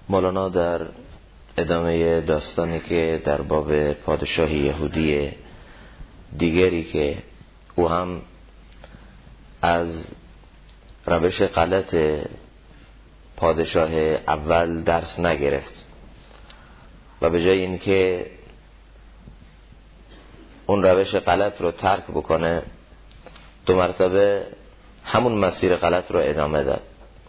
مولانا در ادامه داستانی که در باب پادشاه یهودی دیگری که او هم از روش غلط پادشاه اول درس نگرفت و به جای اینکه اون روش غلط رو ترک بکنه 2 مرتبه همون مسیر غلط رو ادامه داد.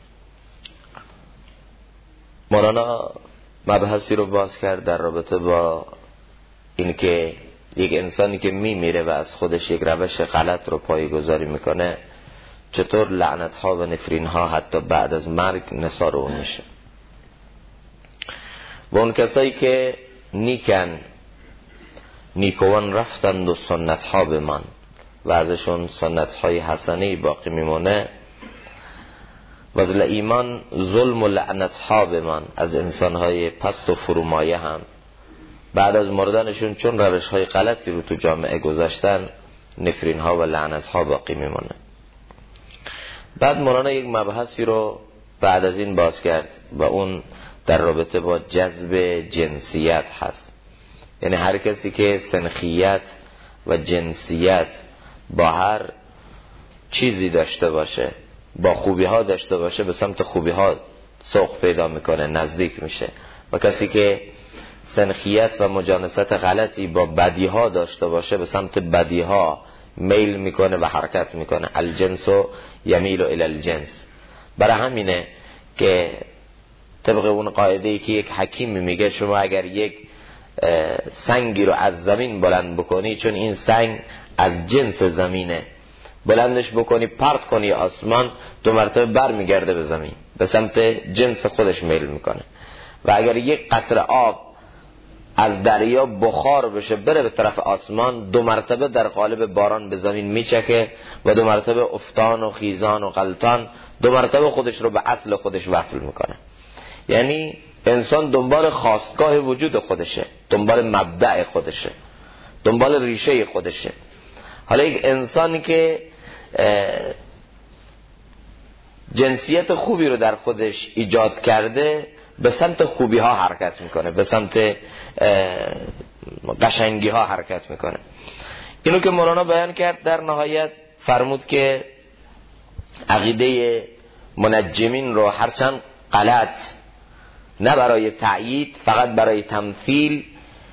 مولانا مبحثی رو باز کرد در رابطه با اینکه یک انسانی که میمیره و از خودش یک روش غلط رو پایه‌گذاری میکنه چطور لعنت ها و نفرین ها حتی بعد از مرگ نثار اون میشه. و اون کسایی که نیکوان رفتند و سنت ها بمان و ازشون سنت های حسنی باقی میمونه و از ایمان ظلم و لعنت ها بمان، از انسان های پست و فرومایه هم بعد از مردنشون چون روش های غلطی رو تو جامعه گذاشتن نفرین ها و لعنت ها باقی میمونه. بعد مولانا یک مبحثی رو بعد از این باز کرد و اون در رابطه با جذب جنسیت هست. یعنی هر کسی که سنخیت و جنسیت با هر چیزی داشته باشه، با خوبی ها داشته باشه، به سمت خوبی ها سوق پیدا میکنه، نزدیک میشه. و کسی که سنخیت و مجانست غلطی با بدی ها داشته باشه به سمت بدی ها میل میکنه و حرکت میکنه. الجنس و یمیل الی الجنس. برای همینه که طبق اون قاعده‌ای که یک حکیم میگه شما اگر یک سنگی رو از زمین بلند بکنی، چون این سنگ از جنس زمینه، بلندش بکنی پرت کنی آسمان 2 مرتبه بر میگرده به زمین، به سمت جنس خودش میل میکنه. و اگر یک قطره آب از دریا بخار بشه بره به طرف آسمان 2 مرتبه در قالب باران به زمین میچکه و 2 مرتبه افتان و خیزان و غلطان 2 مرتبه خودش رو به اصل خودش وصل میکنه. یعنی انسان دنبال خاستگاه وجود خودشه، دنبال مبدأ خودشه، دنبال ریشه خودشه. حالا یک انسانی که جنسیت خوبی رو در خودش ایجاد کرده به سمت خوبی ها حرکت میکنه، به سمت قشنگی ها حرکت میکنه. اینو که مولانا بیان کرد در نهایت فرمود که عقیده منجمین رو هرچند غلط، نه برای تأیید فقط برای تمثیل،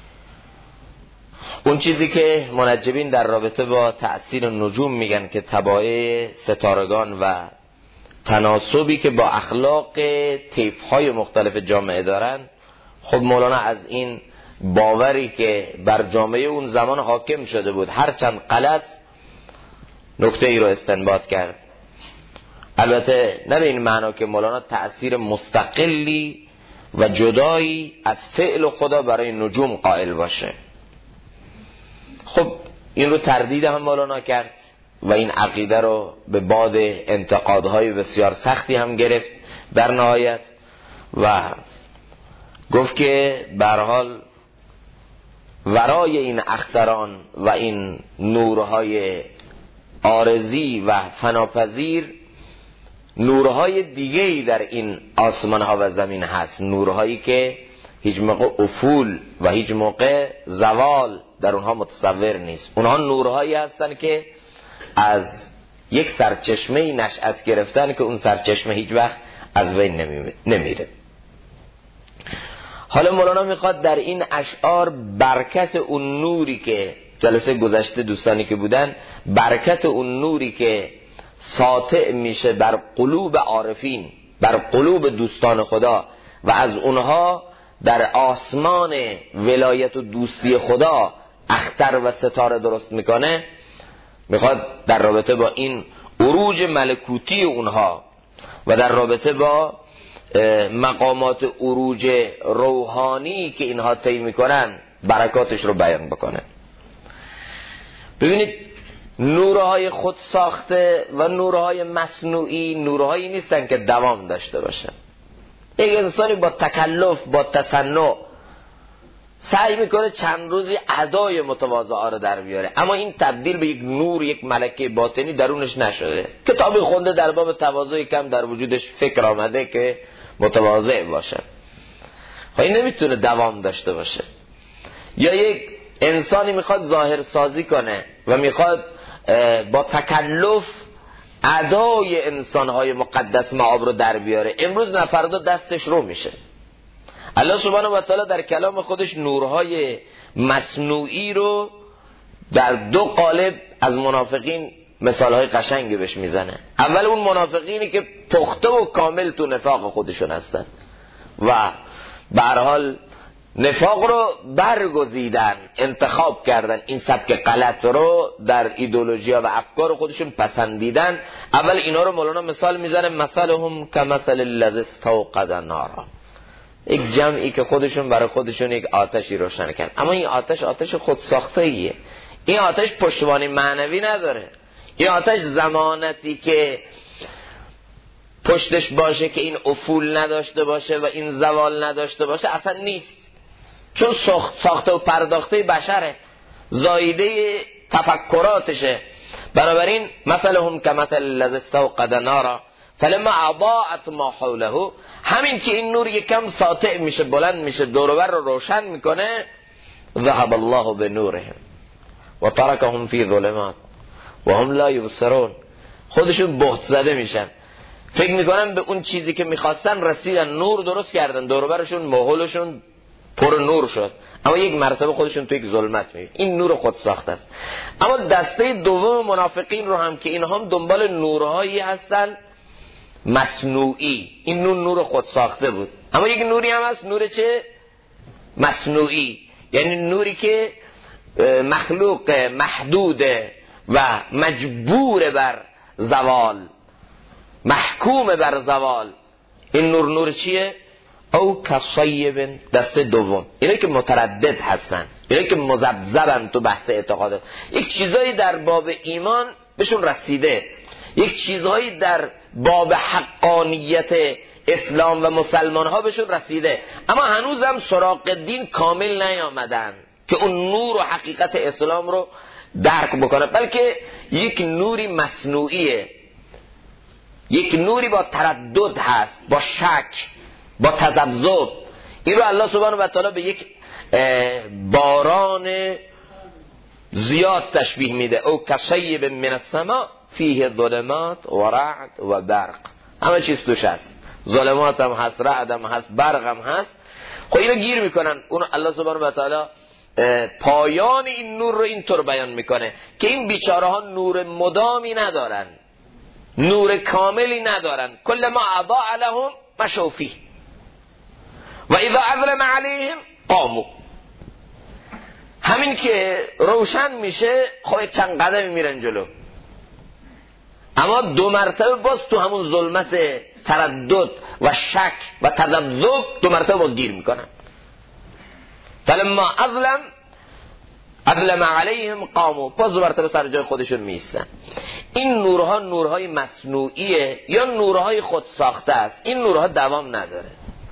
اون چیزی که منجمین در رابطه با تأثیر نجوم میگن که تبایع ستارگان و تناسبی که با اخلاق طیف‌های مختلف جامعه دارن، خب مولانا از این باوری که بر جامعه اون زمان حاکم شده بود هرچند غلط نکته ای رو استنباط کرد. البته نه به این معنا که مولانا تأثیر مستقلی و جدایی از فعل خدا برای نجوم قائل باشه. خب این رو تردید هم مولانا کرد و این عقیده رو به باد انتقادهای بسیار سختی هم گرفت در نهایت و گفت که به هر حال ورای این اختران و این نورهای عارضی و فناپذیر نورهای دیگه‌ای در این آسمان ها و زمین هست، نورهایی که هیچ موقع افول و هیچ موقع زوال در اونها متصور نیست. اونها نورهایی هستن که از یک سرچشمه نشأت گرفتن که اون سرچشمه هیچ وقت از بین نمیره. حالا مولانا میخواد در این اشعار برکت اون نوری که جلسه گذشته دوستانی که بودن، برکت اون نوری که ساطع میشه بر قلوب عارفین، بر قلوب دوستان خدا و از اونها در آسمان ولایت و دوستی خدا اختر و ستاره درست میکنه، میخواد در رابطه با این عروج ملکوتی اونها و در رابطه با مقامات عروج روحانی که اینها طی میکنن برکاتش رو بیان بکنه. ببینید نورهای خود ساخته و نورهای مصنوعی نورهایی نیستن که دوام داشته باشن. یک انسانی با تکلف، با تصنع سعی میکنه چند روزی ادای متواضعه رو در بیاره، اما این تبدیل به یک نور، یک ملکه باطنی درونش نشده. کتابی خونده در باب تواضع کم در وجودش فکر آمده که متواضع باشه. این نمیتونه دوام داشته باشه. یا یک انسانی میخواد ظاهر سازی کنه و میخواد با تکلف ادای انسانهای مقدس معاب رو در بیاره، امروز نه فردا دستش رو میشه. الله سبحانه و تعالی در کلام خودش نورهای مصنوعی رو در دو قالب از منافقین مثالهای قشنگی بهش میزنه. اول اون منافقینی که پخته و کامل تو نفاق خودشون هستن و به هر حال نفاق رو برگزیدن، انتخاب کردن، این سبک غلط رو در ایدئولوژی و افکار خودشون پسندیدن. اول اینا رو مولانا مثال میزنه، مثلهم کمثل الذی استوقد نارا، یک جمعی که خودشون برای خودشون یک آتشی روشن کردن، اما این آتش خود ساخته ایه. این آتش پشتوانی معنوی نداره. این آتش ضمانتی که پشتش باشه که این افول نداشته باشه و این زوال نداشته باشه اصلا نیست، چون ساخته و پرداخته بشره، زایده تفکراتشه. بنابراین مثلهم کمثل الذی استوقد نارا فلما اضاءت ما حوله، همین که این نور یکم ساطع میشه، بلند میشه، دور و بر رو روشن میکنه، ذهب الله بنورهم و ترکهم فی ظلمات و هم لا یبصرون، خودشون بهت زده میشن، فکر میکنن به اون چیزی که میخواستن رسیدن، نور درست کردن، دور و برشون ماحولشون پر نور شد، اما یک مرتبه خودشون تو یک ظلمت میبینن. این نور خود ساخته است. اما دسته دوم منافقین رو هم که اینها هم دنبال نورهایی هستن مصنوعی، این نور خود ساخته بود، اما یک نوری هم هست، نور چه؟ مصنوعی، یعنی نوری که مخلوق محدوده و مجبور بر زوال، محکوم بر زوال. این نور چیه؟ او کصیب، دسته دوم، اینه که متردد هستن، اینه که مذبذبن تو بحث اعتقادات، یک چیزایی در باب ایمان بهشون رسیده، یک چیزهایی در باب حقانیت اسلام و مسلمان ها بهشون رسیده، اما هنوزم سراغ دین کامل نیامدن که اون نور و حقیقت اسلام رو درک بکنه، بلکه یک نوری مصنوعیه، یک نوری با تردد هست، با شک، با تذبذب. این رو الله سبحانه و تعالی به یک باران زیاد تشبیه میده، او کصیب من السماء فیه ظلمات و رعد و برق، همه چیز توش هست، ظلمات هم هست، رعد هم هست، برق هم هست. خب اینو گیر میکنن. اون الله سبحانه و تعالی پایان این نور رو اینطور بیان میکنه که این بیچاره ها نور مدامی ندارن، نور کاملی ندارن، کل ما اضاء لهم مشوا فیه و اذا اظلم علیهم قاموا، همین که روشن میشه خب چند قدمی میرن جلو، اما دو مرتبه باز تو همون ظلمت تردد و شک و تذبذب دو مرتبه باز گیر میکنن. فلما اظلم علیهم قاموا، باز دو مرتبه سر جای خودشون میستن. این نورها نورهای مصنوعیه یا نورهای خود ساخته است، این نورها دوام نداره.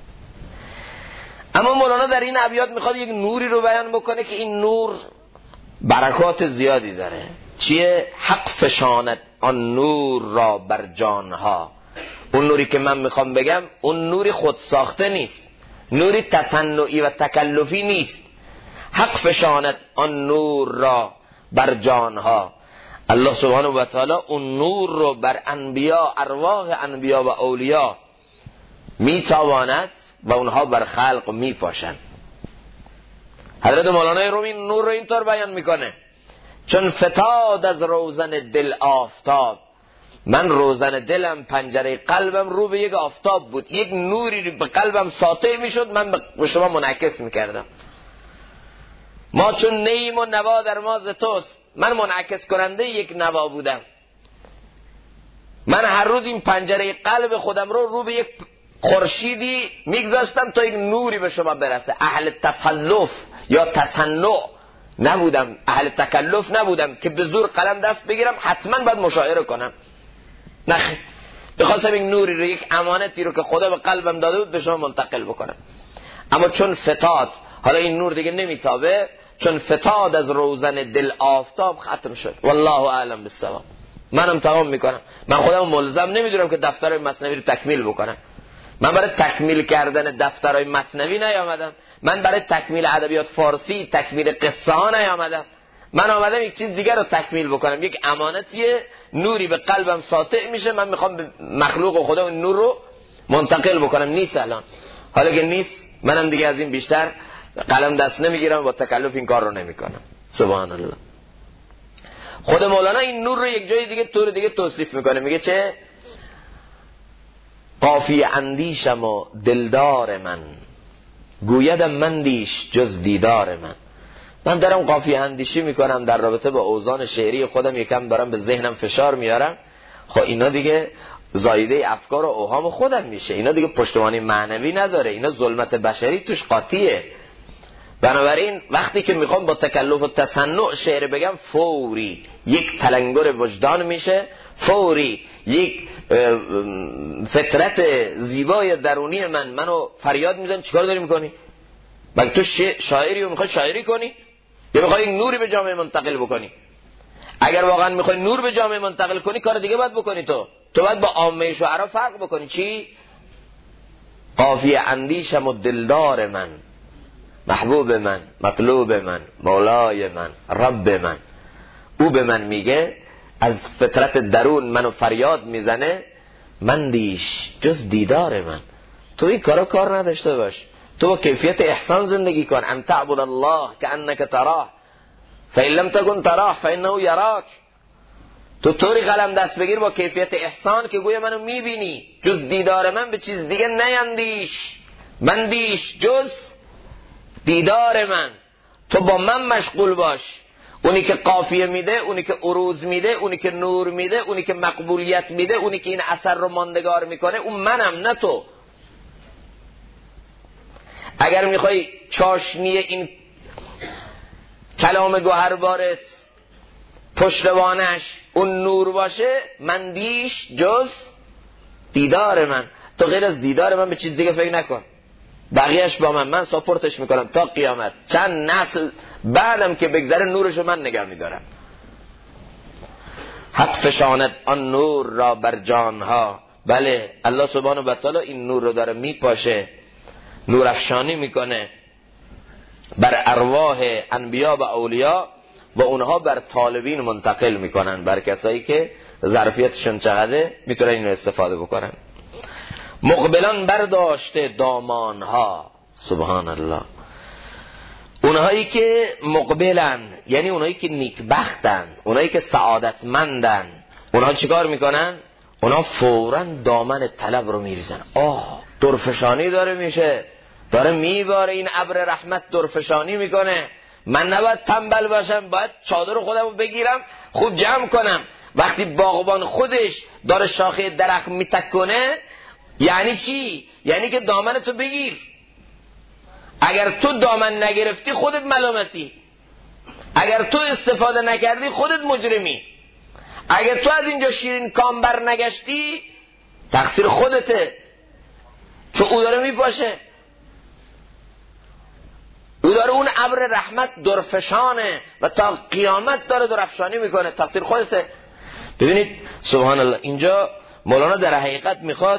اما مولانا در این ابیات میخواد یک نوری رو بیان بکنه که این نور برکات زیادی داره. چیه؟ حق فشاند آن نور را بر جانها. اون نوری که من میخوام بگم اون نوری خود ساخته نیست، نوری تصنعی و تکلفی نیست. حق فشاند آن نور را بر جانها، الله سبحانه و تعالی اون نور رو بر انبیا، ارواح انبیا و اولیا میتواند و اونها بر خلق میپاشند. حضرت مولانا رومی نور رو اینطور بیان میکنه، چون فتاد از روزن دل آفتاب، من روزن دلم، پنجره قلبم رو به یک آفتاب بود، یک نوری به قلبم ساطع میشد، من به شما منعکس میکردم. ما چون نیم و نوا در ما ز توست، من منعکس کننده یک نوا بودم. من هر روز این پنجره قلب خودم رو به یک خورشیدی میگذاشتم تا یک نوری به شما برسه. اهل تسلف یا تصنع نبودم، اهل تکلف نبودم که به زور قلم دست بگیرم حتما باید مشاعره کنم. نه، بخواستم یک نوری رو، یک امانتی رو که خدا به قلبم داده بود به شما منتقل بکنم. اما چون فتاد، حالا این نور دیگه نمیتابه، چون فتاد از روزن دل آفتاب ختم شد. والله اعلم بالصواب. منم تمام میکنم، من خودم ملزم نمیدونم که دفتر مصنوی رو تکمیل بکنم، من برای تکمیل کردن دفترهای مثنوی نیامدم، من برای تکمیل ادبیات فارسی، تکمیل قصه ها نیامدم. من آمدم یک چیز دیگر رو تکمیل بکنم، یک امانتیه، نوری به قلبم ساطع میشه، من میخوام به مخلوق خدا اون نور رو منتقل بکنم. نیست الان، حالا که نیست منم دیگه از این بیشتر قلم دست نمیگیرم، با تکلف این کار رو نمیکنم. سبحان الله. خود مولانا این نور رو یک جای دیگه طور دیگه توصیف میکنه، میگه چه؟ قافیه اندیشم و دلدار من، گویدم مندیش جز دیدار من. من دارم قافیه اندیشی میکنم در رابطه با اوزان شعری خودم، یکم دارم به ذهنم فشار میارم. خب اینا دیگه زایده افکار و اوهام خودم میشه، اینا دیگه پشتوانی معنوی نداره، اینا ظلمت بشری توش قاطیه. بنابراین وقتی که میخوام با تکلف و تصنع شعر بگم، فوری یک تلنگر وجدان میشه، فوری یک فطرت زیبای درونی منو فریاد میزن چیکار داری میکنی؟ مگه تو شاعری رو میخوای شاعری کنی یا میخوای نوری به جامعه منتقل بکنی؟ اگر واقعا میخوای نور به جامعه منتقل کنی، کار دیگه باید بکنی. تو باید با عامه شعرا فرق بکنی. چی؟ قافیه اندیشم و دلدار من، محبوب من، مطلوب من، مولای من، رب من. او به من میگه، از فطرت درون منو فریاد میزنه، مندیش جز دیدار من. تو این کار نداشته باش، تو با کیفیت احسان زندگی کن. ان تعبد الله کانک تراه فإن لم تكن تراه فإنه یراک. تو طوری قلم دست بگیر با کیفیت احسان که گویا منو میبینی. جز دیدار من به چیز دیگه نیندیش، مندیش جز دیدار من. تو با من مشغول باش. اونی که قافیه میده، اونی که عروض میده، اونی که نور میده، اونی که مقبولیت میده، اونی که این اثر رو ماندگار میکنه، اون منم، نه تو. اگر میخوای چاشنی این کلام گوهربارت پشتوانش اون نور باشه، مندیش جز دیدار من. تو غیر از دیدار من به چیز دیگه فکر نکن. بقیهش با من ساپورتش میکنم تا قیامت. چند نسل بعدم که بگذره نورشو من نگه میدارم. حق فشاند آن نور را بر جانها. بله، الله سبحانه و تعالی این نور رو داره میپاشه، نور افشانی میکنه بر ارواح انبیا و اولیاء و اونها بر طالبین منتقل میکنن، بر کسایی که ظرفیتشون چقدره میتونن اینو استفاده بکنن. مقبلان برداشته دامانها. سبحان الله. اونهایی که مقبلن یعنی اونهایی که نیکبختن، اونهایی که سعادتمندن، اونها چیکار میکنن؟ اونها فوراً دامن طلب رو میریزن. درفشانی داره میشه، داره میباره این ابر رحمت، درفشانی میکنه. من نباید تنبل باشم، باید چادر خودم رو بگیرم خوب جمع کنم. وقتی باغبان خودش داره شاخه درخت میتکنه، یعنی چی؟ یعنی که دامن تو بگیر. اگر تو دامن نگرفتی خودت ملامتی، اگر تو استفاده نکردی خودت مجرمی، اگر تو از اینجا شیرین کام بر نگشتی تقصیر خودته، چون او داره میپاشه، او داره اون ابر رحمت درفشانه و تا قیامت داره درفشانی میکنه، تقصیر خودته. ببینید سبحان الله، اینجا مولانا در حقیقت میخواد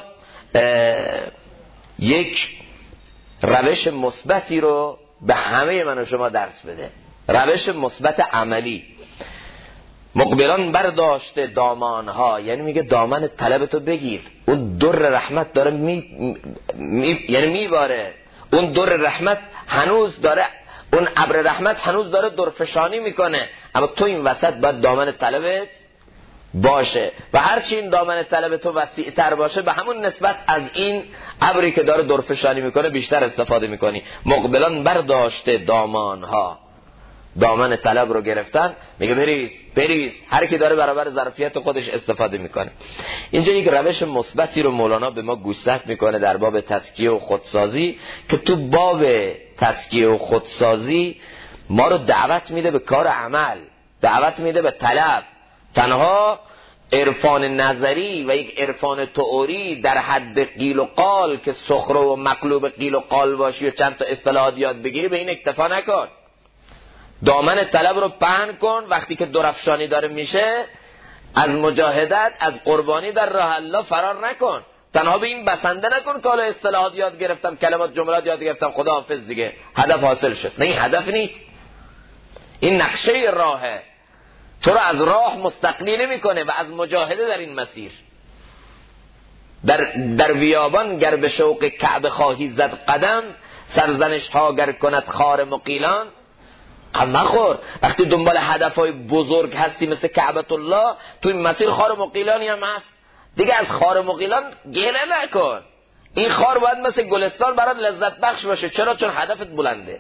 یک روش مثبتی رو به همه من و شما درس بده، روش مثبت عملی. مقبلان برداشته دامانها یعنی میگه دامن طلبتو بگیر. اون در رحمت داره یعنی میباره، اون در رحمت هنوز داره، اون ابر رحمت هنوز داره درفشانی میکنه، اما تو این وسط باید دامن طلبت باشه و هرچی این دامن طلب تو وسیع تر باشه به همون نسبت از این ابری که داره درفشانی میکنه بیشتر استفاده میکنی. مقبلان برداشته دامانها، دامن طلب رو گرفتن، میگه بریز. هر کی داره برابر ظرفیت خودش استفاده میکنه. اینجا یک روش مثبتی رو مولانا به ما گوشزد میکنه در باب تزکیه و خودسازی، که تو باب تزکیه و خودسازی ما رو دعوت میده به کار عمل، دعوت میده به طلب. تنها عرفان نظری و یک عرفان تئوری در حد قیل و قال که سخره و مقلوب قیل و قال باشی و چند تا اصطلاحات یاد بگیری به این اکتفا نکن. دامن طلب رو پهن کن. وقتی که درفشانی داره میشه، از مجاهدت، از قربانی در راه الله فرار نکن. تنها به این بسنده نکن که حالا اصطلاحات یاد گرفتم، کلمات جملات یاد گرفتم، خداحافظ دیگه هدف حاصل شد. نه، این هدف نیست، این نقشه راهه، تو رو از راه مستقلی نمیکنه و از مجاهده در این مسیر. در بیابان گر به شوق کعبه خواهی زد قدم، سرزنش ها گر کند خار مقیلان. غم نخور وقتی دنبال هدفهای بزرگ هستی مثل کعبت الله، تو این مسیر خار مقیلانی هم هست دیگه. از خار مقیلان گله نکن، این خار باید مثل گلستان برات لذت بخش باشه. چرا؟ چون هدفت بلنده.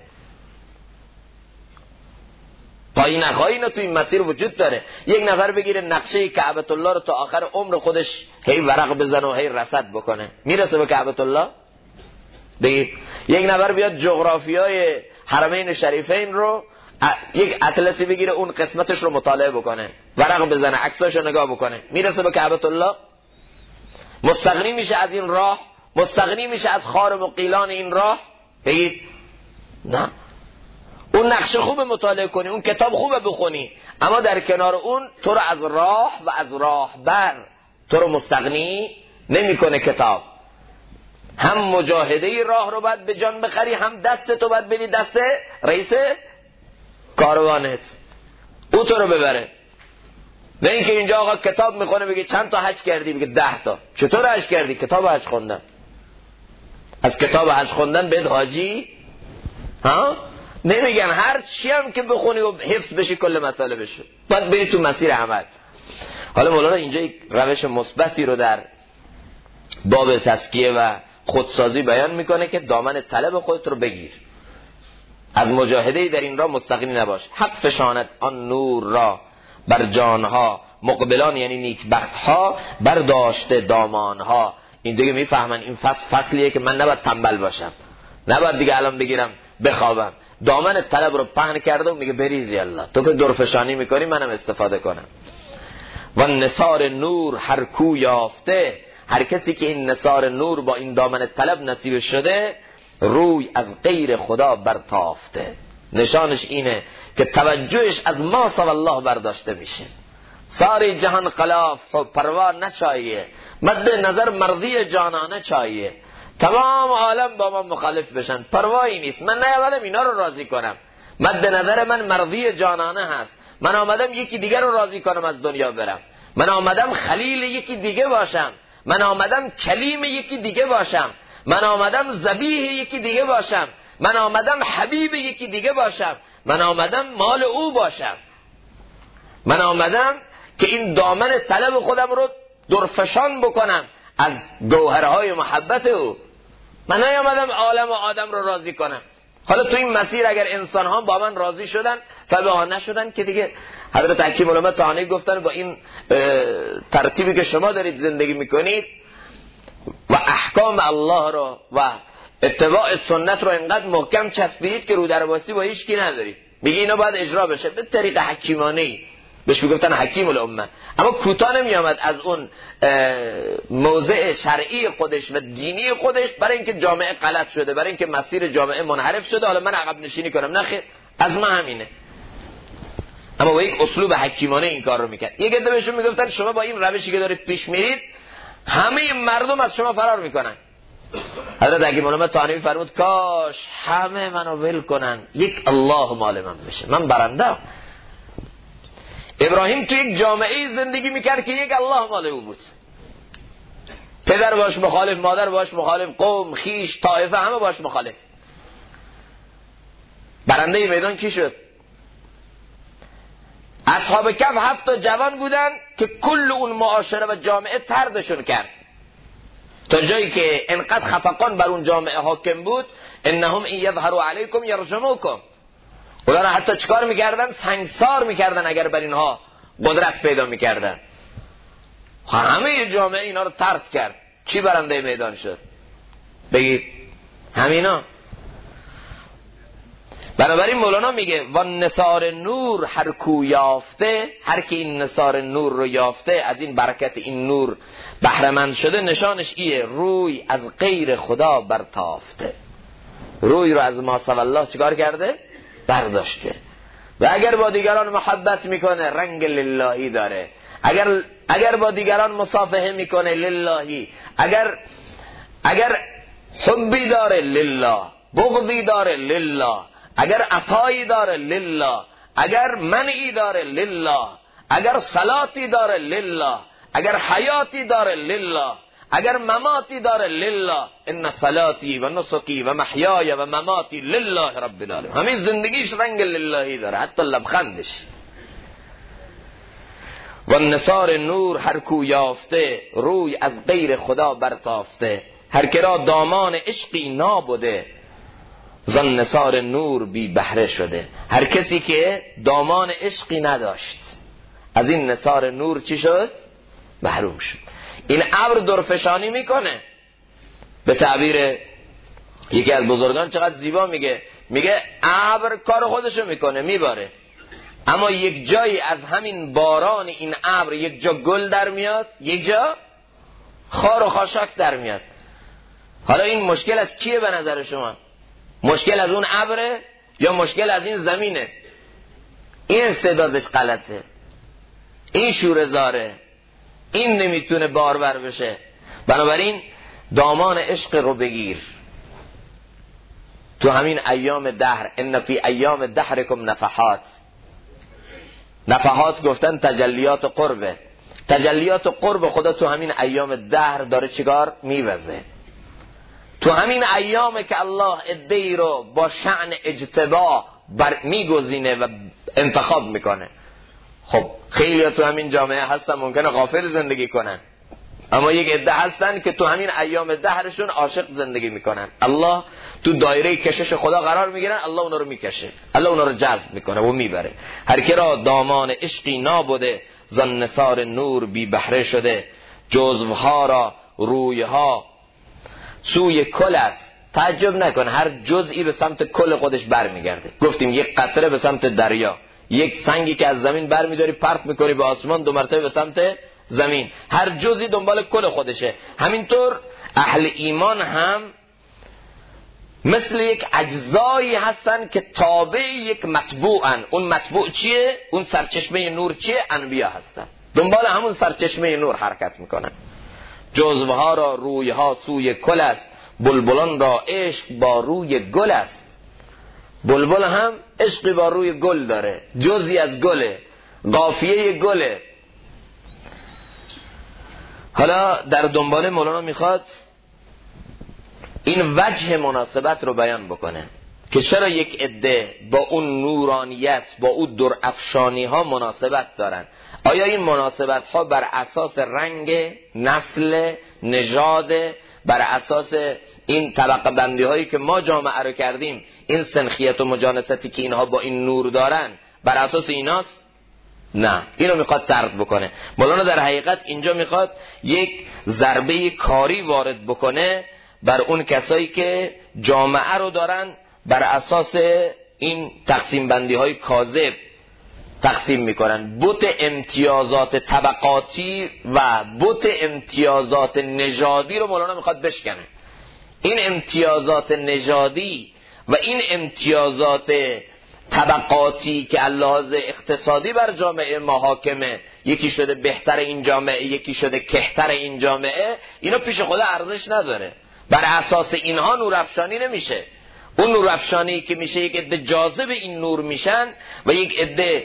پایی نخواهی اینا تو این مسیر وجود داره. یک نفر بگیره نقشه کعبت الله رو تا آخر عمر خودش هی ورق بزنه و هی رصد بکنه، میرسه به کعبت الله؟ بگید یک نفر بیاد جغرافیای حرمین شریفین رو یک اطلسی بگیره اون قسمتش رو مطالعه بکنه، ورق بزنه، عکساشو نگاه بکنه، میرسه به کعبت الله؟ مستغنی میشه از این راه؟ مستغنی میشه از خار مقیلان این راه؟ بگید نه. اون نقشه خوب مطالعه کنی، اون کتاب خوب بخونی، اما در کنار اون تو رو از راه و از راهبر تو رو مستغنی نمیکنه کتاب. هم مجاهده راه رو باید به جان بخری، هم دست تو باید بدی دست رئیس کاروانت، او تو رو ببره. نه اینکه اینجا آقا کتاب میخونه بگه چند تا حج کردی، بگه 10 تا. چطور حج کردی؟ کتاب حج خوندن. از کتاب حج خوندن بهت حاجی؟ ها؟ نمیگن، هر چی هم که بخونی و حفظ بشی کل مسئله بشه، باید بری تو مسیر عمل. حالا مولانا اینجا یک روش مثبتی رو در باب تزکیه و خودسازی بیان میکنه که دامن طلب خودت رو بگیر، از مجاهده در این راه مستقلی نباش. حق فشاند آن نور را بر جانها، مقبلان یعنی نیکبختها برداشته دامانها. اینجا که میفهمن این فصلیه که من نباید تنبل باشم، نباید دیگه الان بگیرم بخوابم. دامن طلب رو پهن کرده و میگه بریزی الله، تو که درفشانی میکنی منم استفاده کنم. و نثار نور هر کو یافته، هر کسی که این نثار نور با این دامن طلب نصیب شده، روی از غیر خدا برتافته. نشانش اینه که توجهش از ما سوی الله برداشته میشه. ساری جهان خلاف پروا نچایه، مد نظر مرضی جانانه چایه. تمام عالم با من مخالف بشن پروایی نیست، من نیامدم اینا رو راضی کنم. مد نظر من مرضی جانانه هست، من آمدم یکی دیگر رو راضی کنم از دنیا برم، من آمدم خلیل یکی دیگه باشم، من آمدم کلیم یکی دیگه باشم، من آمدم ذبیح یکی دیگه باشم، من آمدم حبیب یکی دیگه باشم، من آمدم مال او باشم، من آمدم که این دامن طلب خودم رو درفشان بکنم از گوهرهای محبت او. من نیامدم عالم و آدم رو راضی کنم. حالا تو این مسیر اگر انسان ها با من راضی شدن فبها نشدن که دیگه حضرت حکیم علامه طحانی گفتن با این ترتیبی که شما دارید زندگی میکنید و احکام الله رو و اتباع سنت رو اینقدر محکم چسبیدید که رو درواسی با هیچ کی ندارید، میگه اینا باید اجرا بشه به طریق حکیمانه‌ای، بهش میگفتن حکیم الامه. اما کوتاه نمیامد از اون موضع شرعی خودش و دینی خودش برای اینکه جامعه غلط شده، برای اینکه مسیر جامعه منحرف شده، حالا من عقب نشینی کنم. نه خیر، از ما همینه. اما با یک اسلوب حکیمانه این کار رو میکرد. یک عده بهشون میگفتن شما با این روشی که دارید پیش میرید همه مردم از شما فرار میکنن. حضرت حکیم علامه طحانی فرمود کاش همه منو ول کنن، یک الله مال من بشه، من برندم. ابراهیم تو یک جامعه زندگی میکرد که یک الله مال او بود. پدر باش مخالف، مادر باش مخالف، قوم، خیش، طائفه همه باش مخالف. برنده میدان کی شد؟ اصحاب کهف 7 تا جوان بودن که کل اون معاشره و جامعه طردشون کرد، تا جایی که انقدر خفقان بر اون جامعه حاکم بود انهم این یظهروا علیکم یرجموکم. اونا را حتی چیکار میکردن؟ سنگسار میکردن اگر بر اینها قدرت پیدا میکردن. همه جامعه اینا رو طرد کرد. چی برنده میدان شد؟ بگید همینا. بنابراین مولانا میگه و نثار نور هر کو یافته، هر کی این نثار نور رو یافته، از این برکت این نور بهره مند شده، نشانش ایه روی از غیر خدا برتافته. روی رو از ما سوی الله چیکار کرده؟ برداشته. و اگر با دیگران محبت میکنه رنگ للهی داره، اگر با دیگران مصافحه میکنه للهی، اگر اگر حبی داره لله، بغضی داره لله، اگر عطایی داره لله، اگر منعی داره لله، اگر صلاتی داره لله، اگر حیاتی داره لله، اگر مماتی داره لله. ان صلاتی و نسکی و محیای و مماتی لله رب العالمین. همین زندگیش رنگ للهی داره، حتی لبخندش. و نثار نور هر کو یافته، روی از غیر خدا برتافته. هر که را دامان عشقی نابوده، زن نثار نور بی بهره شده. هر کسی که دامان عشقی نداشت، از این نثار نور چی شد؟ محروم شد. این ابر درفشانی میکنه. به تعبیر یکی از بزرگان چقدر زیبا میگه ابر کار خودشو میکنه، میباره، اما یک جایی از همین باران این ابر یک جا گل در میاد، یک جا خار و خاشاک در میاد. حالا این مشکل از کیه به نظر شما؟ مشکل از اون ابره یا مشکل از این زمینه؟ این استعدادش غلطه، این شوره‌زاره، این نمیتونه بارور بشه. بنابراین دامان عشق رو بگیر تو همین ایام دهر. ان فی ایام دهرکم نفحات. نفحات گفتن تجلیات قربه. تجلیات قرب خدا تو همین ایام دهر داره چیکار میوزه. تو همین ایام که الله عده‌ای رو با شأن اجتبا میگزینه و انتخاب میکنه. خب خیلی تو همین جامعه هستن ممکنه غافل زندگی کنن، اما یک عده هستن که تو همین ایام دهرشون عاشق زندگی میکنن. الله تو دایره کشش خدا قرار میگیرن، الله اونا رو میکشه، الله اونا رو جذب میکنه و میبره. هر کی را دامان عشقی نابوده، زن نثار نور بی بهره شده. جزوها را رویها سوی کل است. تعجب نکن، هر جزئی به سمت کل خودش برمیگرده. گفتیم یک قطره به سمت دریا، یک سنگی که از زمین برمیداری پرت میکنی به آسمان، 2 مرتبه به سمت زمین. هر جزئی دنبال کل خودشه. همینطور اهل ایمان هم مثل یک اجزایی هستن که تابع یک مطبوعن. اون مطبوع چیه؟ اون سرچشمه نور چیه؟ انبیا هستن، دنبال همون سرچشمه نور حرکت میکنن. جزوها را رویها سوی کل است، بلبلان را عشق با روی گل است. بلبل هم عشقی با روی گل داره، جزئی از گله، قافیه گله. حالا در دنبال مولانا میخواد این وجه مناسبت رو بیان بکنه که چرا یک عده با اون نورانیت، با اون درافشانی ها مناسبت دارن. آیا این مناسبت ها بر اساس رنگ، نسل، نژاد، بر اساس این طبقه بندی هایی که ما جامعه رو کردیم، این سنخیت و مجانستی که اینها با این نور دارن، بر اساس ایناست؟ نه، اینو میخواد طرد بکنه. مولانا در حقیقت اینجا میخواد یک ضربه کاری وارد بکنه بر اون کسایی که جامعه رو دارن بر اساس این تقسیم بندی های کاذب تقسیم میکنن. بت امتیازات طبقاتی و بت امتیازات نژادی رو مولانا میخواد بشکنه. این امتیازات نژادی و این امتیازات طبقاتی که لحاظ اقتصادی بر جامعه ما حاکمه، یکی شده بهتر این جامعه، یکی شده کهتر این جامعه، اینا پیش خدا ارزش نداره. بر اساس اینها نورافشانی نمیشه. اون نورافشانی که میشه یک عده جاذب این نور میشن و یک عده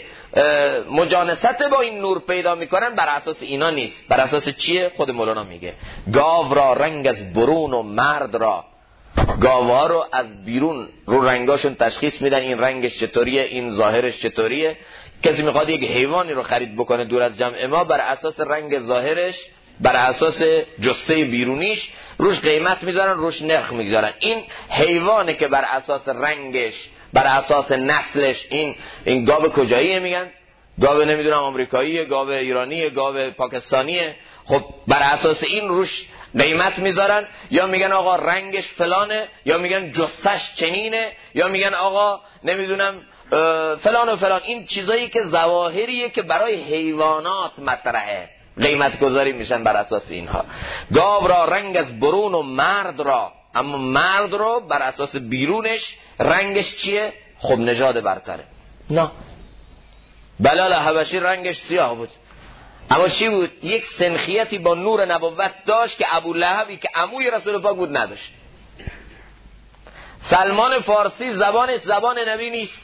مجانست با این نور پیدا میکنن، بر اساس اینا نیست. بر اساس چیه؟ خود مولانا میگه گاو را رنگ از برون و مرد را. گاوها رو از بیرون رو رنگاشون تشخیص میدن، این رنگش چطوریه، این ظاهرش چطوریه. کسی میخواد یک حیوانی رو خرید بکنه دور از جمع ما، بر اساس رنگ ظاهرش، بر اساس جثه بیرونیش روش قیمت میذارن، روش نرخ میذارن. این حیوانه که بر اساس رنگش، بر اساس نسلش، این گاو کجاییه؟ میگن گاو نمیدونم آمریکاییه، گاو ایرانیه، گاو پاکستانیه. خب بر اساس این روش قیمت میذارن، یا میگن آقا رنگش فلانه، یا میگن جثهش چنینه، یا میگن آقا نمیدونم فلان و فلان. این چیزایی که ظواهریه که برای حیوانات مطرحه، قیمت گذاری میشن بر اساس اینها. گاو را رنگ از برون و مرد را، اما مرد رو بر اساس بیرونش رنگش چیه؟ خب نژاد برتره. نه، بلال حبشی رنگش سیاه بود، اما چی بود؟ یک سنخیتی با نور نبوت داشت که ابو لهبی که عموی رسول پاک بود نداشت. سلمان فارسی زبانش زبان نبی نیست.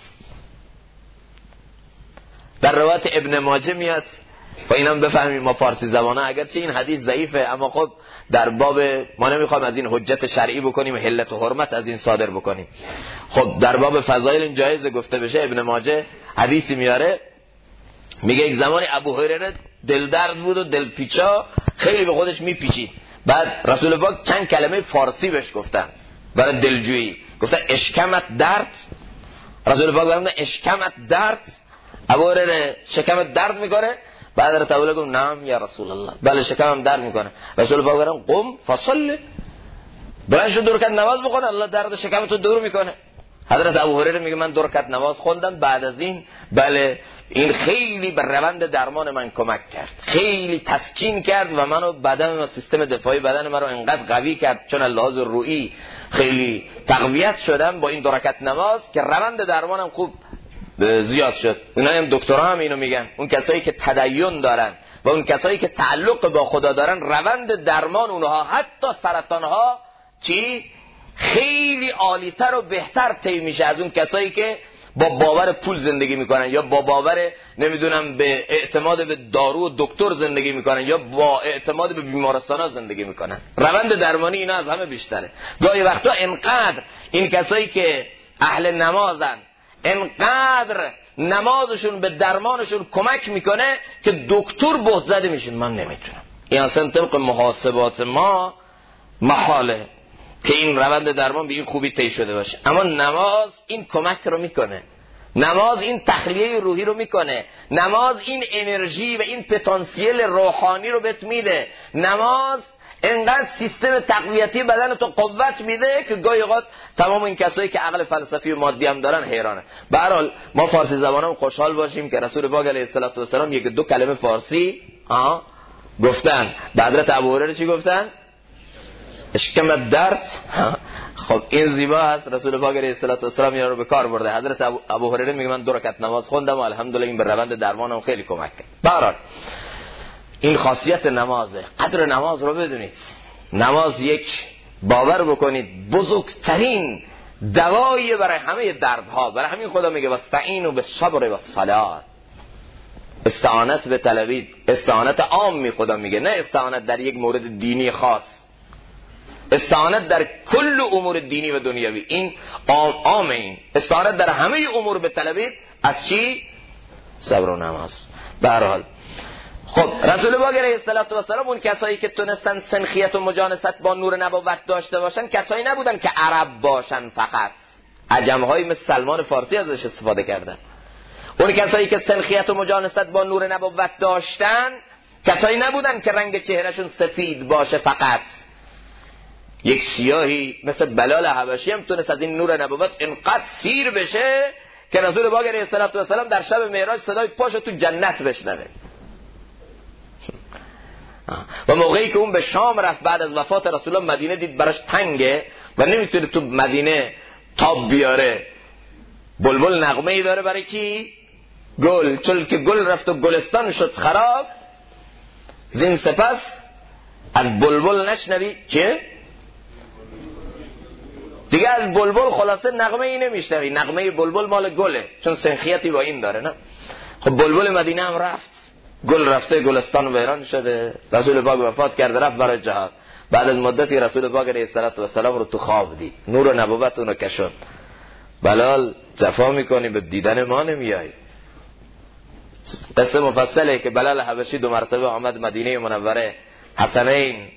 در روایت ابن ماجه میاد و اینم بفهمیم ما فارسی زبانه اگرچه این حدیث ضعیفه، اما خب در باب ما نمیخوام از این حجت شرعی بکنیم، حلت و حرمت از این صادر بکنیم. خب در باب فضایل این جایز گفته بشه. ابن ماجه حدیثی میاره، میگه یک زمانی ابو هریره دل درد بود و دل پیچا خیلی به خودش میپیچید. بعد رسول پاک چند کلمه فارسی بهش گفتن برای دلجویی. گفتن اشکمت درد. رسول پاک گفتن اشکمت درد. ابو هریره شکمت درد میکنه؟ بعد حضرت ابو گفت نعم یا رسول الله، بله شکمم درد میکنه. رسول پاک گفتن قم فصلی، بلند شو 2 رکعت نماز بخون، الله درد شکمتو دور میکنه. حضرت ابو هریره میگه من 2 رکعت نماز خوندم، بعد از این بله این خیلی به روند درمان من کمک کرد، خیلی تسکین کرد و منو بدن و سیستم دفاعی بدن من رو انقدر قوی کرد، چون لحاظ روحی خیلی تقویت شدم با این 2 رکعت نماز که روند درمانم خوب زیاد شد. اینا هم دکترها هم اینو میگن، اون کسایی که تدین دارن و اون کسایی که تعلق با خدا دارن روند درمان اونها حتی سرطانها چی خیلی عالی‌تر و بهتر طی میشه از اون کسایی که با باور پول زندگی میکنن یا با باور نمیدونم به اعتماد به دارو و دکتر زندگی میکنن یا با اعتماد به بیمارستانا زندگی میکنن. روند درمانی اینا از همه بیشتره. گاهی وقتا انقدر این کسایی که اهل نمازن انقدر نمازشون به درمانشون کمک میکنه که دکتر بهت زده میشن من نمیتونم. این اصلا طبق محاسبات ما محاله که این روند درمان به این خوبی طی شده باشه. اما نماز این کمک رو میکنه، نماز این تخلیه روحی رو میکنه، نماز این انرژی و این پتانسیل روحانی رو بهت میده، نماز انقدر سیستم تقویتی بدن تو قوت میده که گاهی اوقات تمام این کسایی که عقل فلسفی و مادی هم دارن حیرانه. به هر حال ما فارسی زبانان خوشحال باشیم که رسول پاک علیه السلام 1-2 کلمه فارسی گفتن. به حضرت ابو هریره چی گفتن؟ اشکمت درد. خب این زیبا هست، رسول پاک علیه السلام اینا رو به کار برده. حضرت ابو هریره میگه من 2 رکعت نماز خوندم و الحمدلله این به روند درمانم خیلی کمک کرد. به هر حال این خاصیت نمازه. قدر نماز رو بدونید. نماز یک باور بکنید بزرگترین دوایی برای همه دردها. برای همین خدا میگه واستعینوا بالصبر والصلاة، استعانت به طلبید. استعانت عام خدا میگه، نه استعانت در یک مورد دینی خاص، استعانت در کل امور دینی و دنیوی. این عام این استعانت در همه امور به طلبید. از چی؟ صبر و نماز. به هر حال خب رسول پاک علیه السلام اون کسایی که تونستن سنخیت و مجانست با نور نبوت داشته باشن کسایی نبودن که عرب باشن فقط، عجم‌های مثل سلمان فارسی ازش استفاده کردن. اون کسایی که سنخیت و مجانست با نور نبوت داشتن کسایی نبودن که رنگ چهرهشون سفید باشه فقط. یک سیاهی مثل بلال حبشی هم تونست از این نور نبوت انقدر سیر بشه که رسول پاک علیه السلام در شب معراج صدای پاشو تو جنت بشنوه. و موقعی که اون به شام رفت بعد از وفات رسول الله، مدینه دید براش تنگه و نمیتونه تو مدینه تاب بیاره. بلبل نغمه‌ای داره برای کی؟ گل. چون که گل رفت و گلستان شد خراب، زین سپس از بلبل نشنوی چه؟ دیگه از بلبل خلاصه نغمه‌ای نمیشنوی. نغمه بلبل مال گله، چون سنخیتی با این داره. نه خب بلبل مدینه هم رفت، گل رفته، گلستان ویران شده، رسول پاک وفات کرده، رفت برای جهاد. بعد از مدتی رسول پاک علیه السلام رو تو خواب دید، نور نبوت اونو کشوند. بلال جفا میکنی به دیدن ما نمیای. قصه مفصله که بلال حبشی 2 مرتبه آمد مدینه منوره. حسنین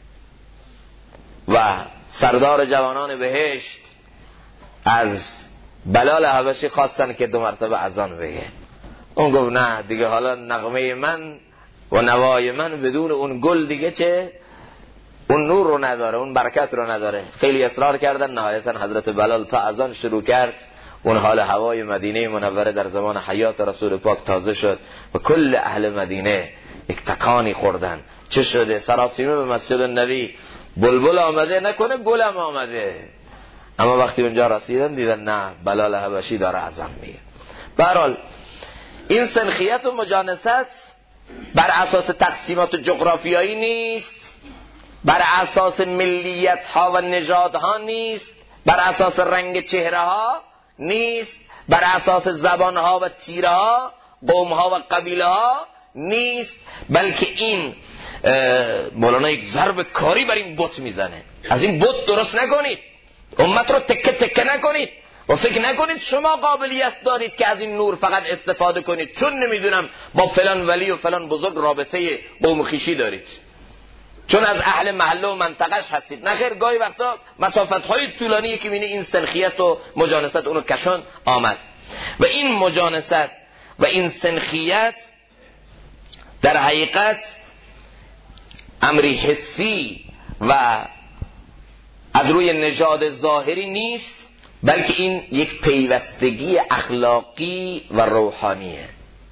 و سردار جوانان بهشت از بلال حبشی خواستن که 2 مرتبه اذان بگه. اون گفت نه دیگه، حالا نغمه من و نوای من بدون اون گل دیگه چه؟ اون نور رو نداره، اون برکت رو نداره. خیلی اصرار کردن، نهایتا حضرت بلال تا اذان شروع کرد. اون حال هوای مدینه منوره در زمان حیات رسول پاک تازه شد و کل اهل مدینه یک تکانی خوردن. چه شده؟ سراسیمه به مسجد النبی بلبل آمده، نکنه گلم آمده. اما وقتی اونجا رسیدن دیدن نه، بلال حبشی داره اذان میگه. به هر حال این سنخیت و مجانست بر اساس تقسیمات جغرافیایی نیست، بر اساس ملیت ها و نژاد ها نیست، بر اساس رنگ چهره ها نیست، بر اساس زبان ها و تیره ها، قوم ها و قبیله ها نیست، بلکه این مولانا یک ضرب کاری بر این بت میزنه. از این بت درست نکنید، امت رو تکه تکه نکنید و فکر نکنید شما قابلیت دارید که از این نور فقط استفاده کنید چون نمیدونم با فلان ولی و فلان بزرگ رابطه قوم خویشی دارید، چون از اهل محله و منطقهش هستید. نه خیر، گاهی وقتا مسافت‌های طولانی که می‌بینی این سنخیت و مجانست اونو کشون آمد. و این مجانست و این سنخیت در حقیقت امری حسی و از روی نژاد ظاهری نیست، بلکه این یک پیوستگی اخلاقی و روحانیه.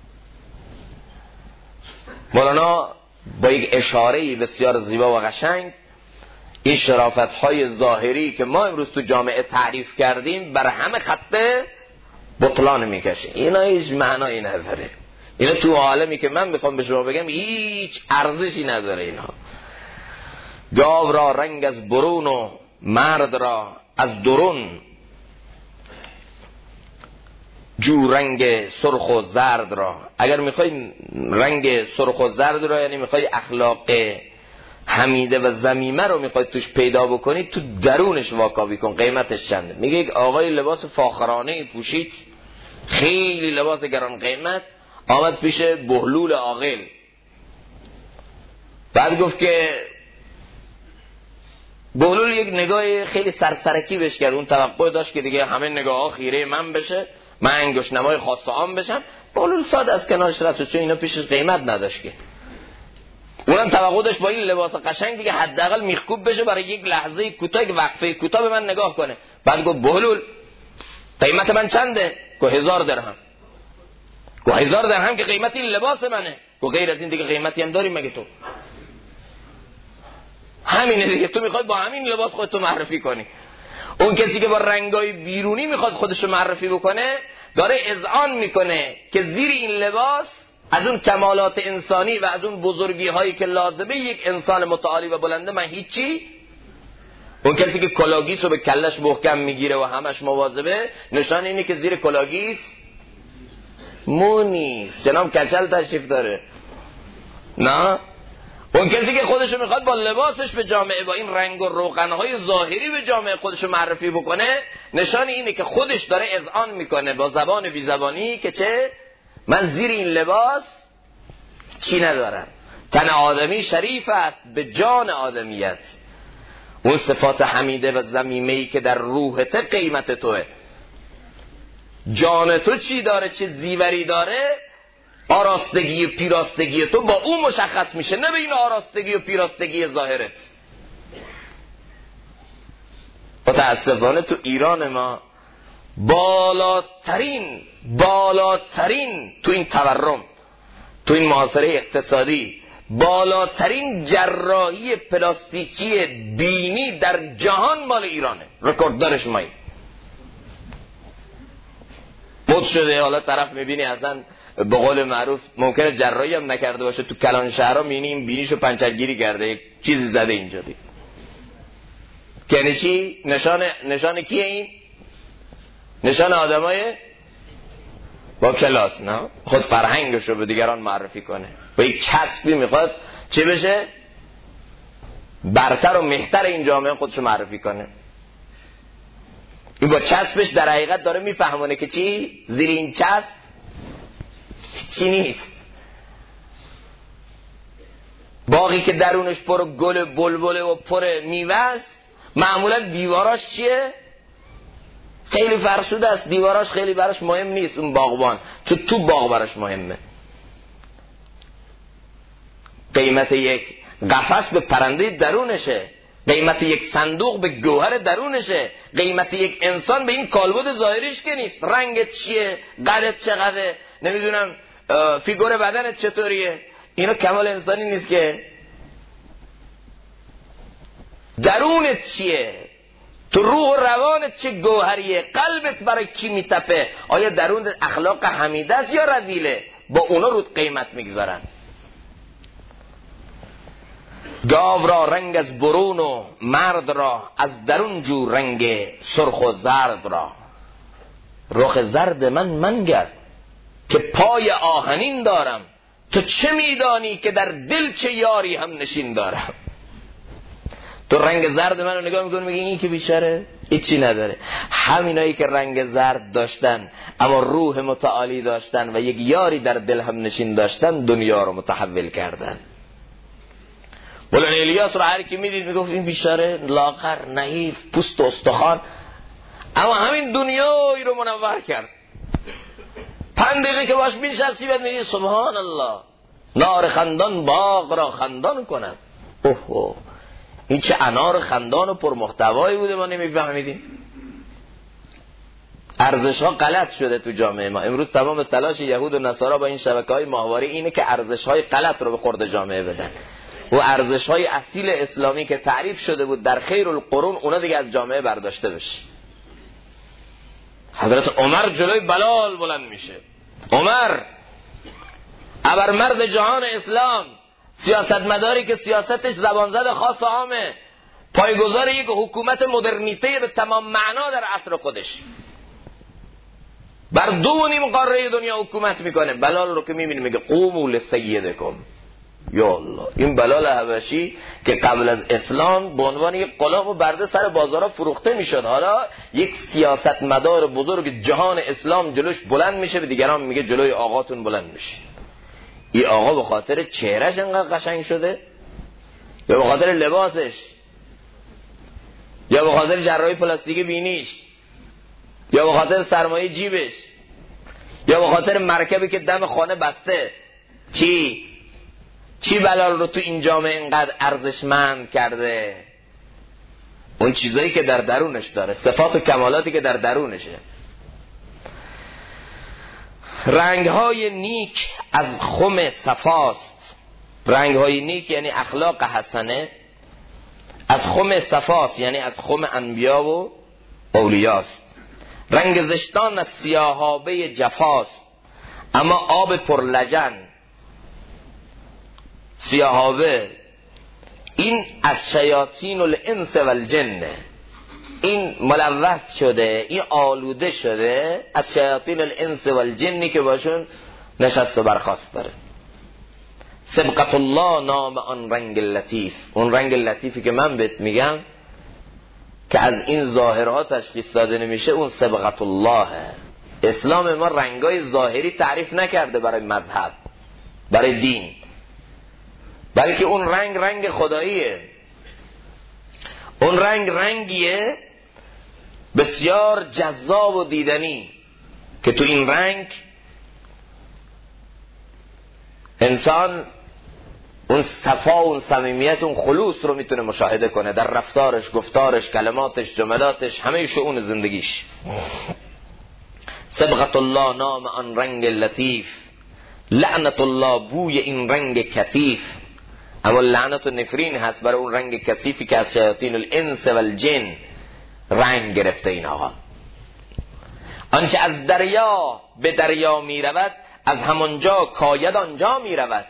مولانا با یک اشاره بسیار زیبا و قشنگ این شرافت‌های ظاهری که ما امروز تو جامعه تعریف کردیم بر همه خط بطلان میکشه. اینا هیچ معنایی نداره، اینا تو عالمی که من میخوام به شما بگم هیچ ارزشی نداره. اینا گاو را رنگ از برون و مرد را از درون، جو رنگ سرخ و زرد را. اگر میخوای رنگ سرخ و زرد را، یعنی میخوای اخلاق حمیده و ذمیمه رو میخوای توش پیدا بکنی، تو درونش واکاوی کن. قیمتش چنده؟ میگه یک آقای لباس فاخرانه پوشید، خیلی لباس گران قیمت، آمد پیش بهلول عاقل، بعد گفت که بهلول یک نگاه خیلی سرسرکی بهش کرد. اون توقع داشت که دیگه همه نگاه ها خیره من بشه، من انگشت نمای خاص عام بشم. بهلول ساده از کنارش رفت، چون اینا پیشش قیمت نداشت که. اونم توقع داشت با این لباس قشنگ دیگه حداقل میخکوب بشه، برای یک لحظه کوتاه، یک وقفه کوتاه به من نگاه کنه. بعد گفت بهلول قیمت من چنده؟ گفت 1000 درهم. گفت 1000 درهم که قیمت این لباس منه؟ گفت غیر از این دیگه قیمتی هم داری مگه تو؟ همینه دیگه، تو میخوای با همین لباس خودتو معرفی کنی. اون کسی که با رنگای بیرونی میخواد خودشو معرفی بکنه داره اذعان میکنه که زیر این لباس از اون کمالات انسانی و از اون بزرگی هایی که لازمه یک انسان متعالی و بلنده من هیچی. اون کسی که کلاگیس رو به کلش محکم میگیره و همش مواظبه، نشان اینه که زیر کلاگیس مونی جناب کچل تشریف داره. نه، اون کسی که خودشو میخواد با لباسش به جامعه، با این رنگ و روغنهای ظاهری به جامعه خودشو معرفی بکنه، نشان اینه که خودش داره اذعان میکنه با زبان بی زبانی که چه؟ من زیر این لباس چی ندارم. تن آدمی شریف است به جان آدمیت. اون صفات حمیده و ذمیمه‌ای که در روحت قیمت توه. جان تو چی داره، چه زیوری داره، آراستگی و پیراستگی تو با اون مشخص میشه، نه به این آراستگی و پیراستگی ظاهرت. متاسفانه تو ایران ما بالاترین تو این تورم، تو این محاصره اقتصادی، بالاترین جراحی پلاستیکی بینی در جهان مال ایرانه. رکورددارش مایی مد شده. حالا طرف میبینی اصلا به قول معروف ممکنه جراحی هم نکرده باشه، تو کلان شهرها میبینی این بینیشو پنچرگیری کرده، یک چیزی زده اینجا دی. یعنی چی؟ نشان کیه این؟ نشان آدمای با کلاس، نه؟ خود فرهنگشو به دیگران معرفی کنه. با یک کسبی میخواد چه بشه؟ برتر و مهتر این جامعه خودشو معرفی کنه. این با چسبش در حقیقت داره میفهمونه که چی؟ زیر این چسب چی نیست. باقی که درونش پر گل بلبله و پر میوه است، معمولا دیواراش چیه؟ خیلی فرسوده است، دیواراش خیلی براش مهم نیست اون باغبان، چون تو باغ براش مهمه. قیمت یک قفس به پرنده درونشه، قیمت یک صندوق به گوهر درونشه، قیمت یک انسان به این کالبد ظاهریش که نیست. رنگت چیه، قدت چقدره، نمیدونم فیگور بدنت چطوریه، اینا کمال انسانی نیست که. درونت چیه، تو روح و روانت چه گوهریه، قلبت برای کی میتپه، آیا درونت اخلاق حمیده است یا رذیله؟ با اونا رود قیمت میگذارن. گاو را رنگ از برون و مرد را از درون جو رنگ سرخ و زرد را. رخ زرد من منگر که پای آهنین دارم، تو چه میدانی که در دل چه یاری هم نشین دارم. تو رنگ زرد من رو نگاه میکنی میگی این که بیچاره هیچی نداره. همینایی که رنگ زرد داشتن اما روح متعالی داشتن و یک یاری در دل هم نشین داشتن دنیا رو متحول کردن. مولانا الیاس رو هر کی میدید میگفت این بیچاره لاغر نحیف پوست و استخوان، اما همین دنیایی رو منور کرد. 5 دقیقه که باش بنشستی بعد میگی سبحان الله، نار خندان باغ را خندان کند. اوه این چه انار خندان و پرمحتوایی بوده ما نمیفهمیدیم. ارزش ها غلط شده تو جامعه ما. امروز تمام تلاش یهود و نصارا با این شبکه‌های ماهواره اینه که ارزش های غلط رو به خورد جامعه بدن و ارزش های اصیل اسلامی که تعریف شده بود در خیر القرون اونا دیگه از جامعه برداشته بشه. حضرت عمر جلوی بلال بلند میشه. عمر ابرمرد جهان اسلام، سیاستمداری که سیاستش زبانزد خاص و عامه، پایه‌گذار یک حکومت مدرنیته به تمام معنا در عصر خودش، بر 2.5 قاره دنیا حکومت میکنه. بلال رو که میبینی میگه قوموا لسیدکم. یا الله، این بلال حبشی که قبل از اسلام به عنوان یک غلام و برده سر بازارها فروخته میشد، حالا یک سیاستمدار بزرگ جهان اسلام جلوش بلند میشه، به دیگران میگه جلوی آقاتون بلند میشه. این آقا به خاطر چهرهش انقدر قشنگ شده یا به خاطر لباسش یا به خاطر جراحی پلاستیکی بینیش یا به خاطر سرمایه جیبش یا به خاطر مرکبی که دم خانه بسته؟ چی بلال رو تو این جامعه اینقدر ارزشمند کرده؟ اون چیزایی که در درونش داره، صفات و کمالاتی که در درونشه. رنگ‌های نیک از خم صفاست. رنگ‌های نیک یعنی اخلاق حسنه، از خم صفاست یعنی از خم انبیا و اولیاست. رنگ زشتان از سیاهابه جفاست، اما آب پرلجن سیاهابه این از شیاطین الانس و الجن، این ملوث شده، این آلوده شده از شیاطین الانس و الجنی که باشون نشست و برخاست داره. سبقت الله نام آن رنگ لطیف. اون رنگ لطیفی که من بهت میگم که از این ظاهرها تشخیص داده نمیشه، اون سبقت الله. اسلام ما رنگای ظاهری تعریف نکرده برای مذهب، برای دین، بلکه اون رنگ خداییه. اون رنگیه بسیار جذاب و دیدنی که تو این رنگ انسان اون صفا و اون صمیمیت، اون خلوص رو میتونه مشاهده کنه در رفتارش، گفتارش، کلماتش، جملاتش، همه شؤون زندگیش. سبقت الله نام آن رنگ لطیف، لعنت الله بوی این رنگ کثیف. اما لعنت و نفرین هست برای اون رنگ کثیفی که از شیاطین الانس و الجن رنگ گرفته. این آقا آنچه از دریا به دریا می رود، از همانجا کاید آنجا می رود.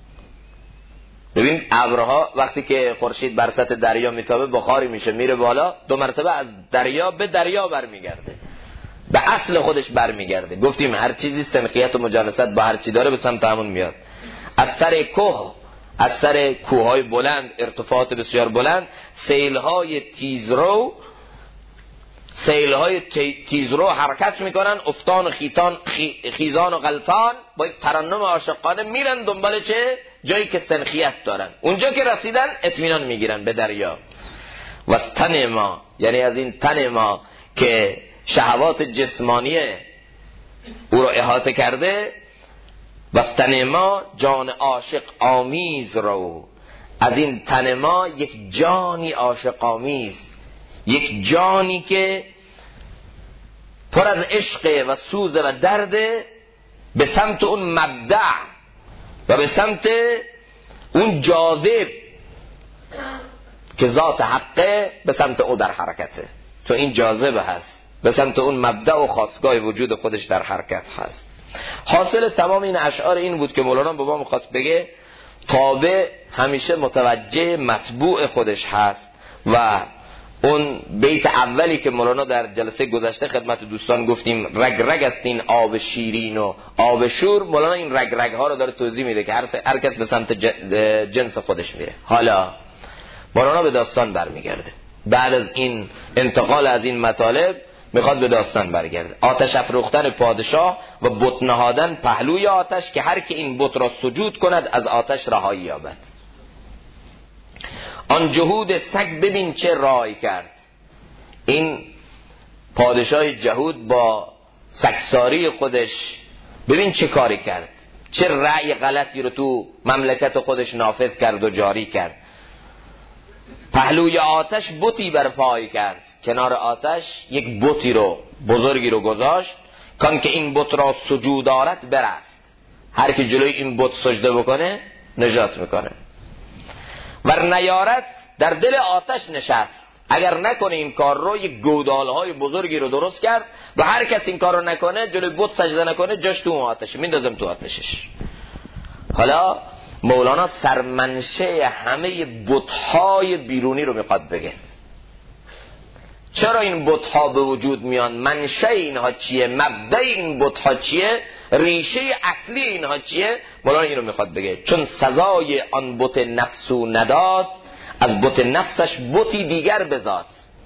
ببین ابرها وقتی که خورشید بر سطح دریا میتابه بخاری میشه، میره بالا، 2 مرتبه از دریا به دریا برمیگرده، به اصل خودش برمیگرده. گفتیم هر چیزی سنخیت و مجانست با هر چی داره به سمت همون میاد. از سر کوه، از سر کوههای بلند، ارتفاعات بسیار بلند، سیلهای تیزرو حرکت میکنن، افتان و خیزان و غلطان با یک ترنم عاشقانه میرن دنبال چه؟ جایی که سنخیت دارن. اونجا که رسیدن اطمینان میگیرن به دریا. و از تن ما، یعنی از این تن ما که شهوات جسمانی او رو احاطه کرده، و از تن ما جان عاشق آمیز رو، از این تن ما یک جانی عاشق آمیز، یک جانی که پر از عشق و سوز و درد، به سمت اون مبدع و به سمت اون جاذب که ذات حقه، به سمت او در حرکته. تو این جاذب هست، به سمت اون مبدع و خاستگاه وجود خودش در حرکت هست. حاصل تمام این اشعار این بود که مولانا به ما می‌خواست بگه تابع همیشه متوجه مطبوع خودش هست و اون بیت اولی که مولانا در جلسه گذشته خدمت دوستان گفتیم رگ رگ است این آب شیرین و آب شور، مولانا این رگ رگ ها رو داره توضیح میده که هر کس به سمت جنس خودش میره. حالا مولانا به داستان برمیگرده، بعد از این انتقال از این مطالب میخواد به داستان برگرده. آتش افروختن پادشاه و بت نهادن پهلوی آتش که هر که این بت را سجود کند از آتش رهایی یابد. آن جهود سگ ببین چه رای کرد. این پادشاه جهود با سگساری خودش ببین چه کاری کرد، چه رأی غلطی رو تو مملکت خودش نافذ کرد و جاری کرد. پهلوی آتش بتی برپای کرد، کنار آتش یک بتی رو بزرگی رو گذاشت، کان که این بت را سجود آرد برست. هر که جلوی این بت سجده بکنه نجات میکنه. ور نیارد در دل آتش نشست. اگر نکنه این کار رو یک گودالهای بزرگی رو درست کرد و هر کس این کار رو نکنه جلوی بت سجده نکنه جاش تو آتش میندازم تو آتشش. حالا مولانا سرمنشه همه بت‌های بیرونی رو میخواد بگه. چرا این بت‌ها به وجود میان؟ منشأ اینها چیه؟ مبدأ این بت‌ها چیه؟ ریشه اصلی اینها چیه؟ مولانا این رو میخواد بگه. چون سزای آن بت نفسو نداد، از بت نفسش بتی دیگر بزاد.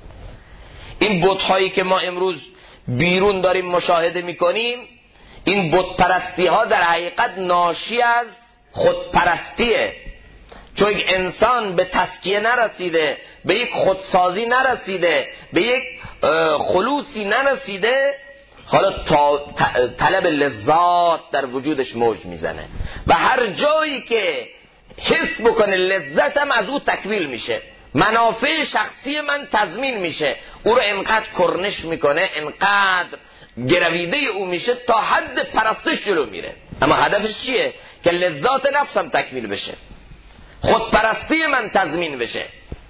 این بت‌هایی که ما امروز بیرون داریم مشاهده میکنیم، این بت پرستی ها در حقیقت ناشی از خودپرستیه. چون یک انسان به تزکیه نرسیده، به یک خودسازی نرسیده، به یک خلوصی نرسیده، حالا طلب لذات در وجودش موج میزنه و هر جایی که حس بکنه لذتم از او تکمیل میشه، منافع شخصی من تضمین میشه، او رو انقدر کرنش میکنه، انقدر گرویده او میشه تا حد پرستش جلو میره. اما هدفش چیه؟ که لذات نفسم تکمیل بشه، خودپرستی من تضمین بشه.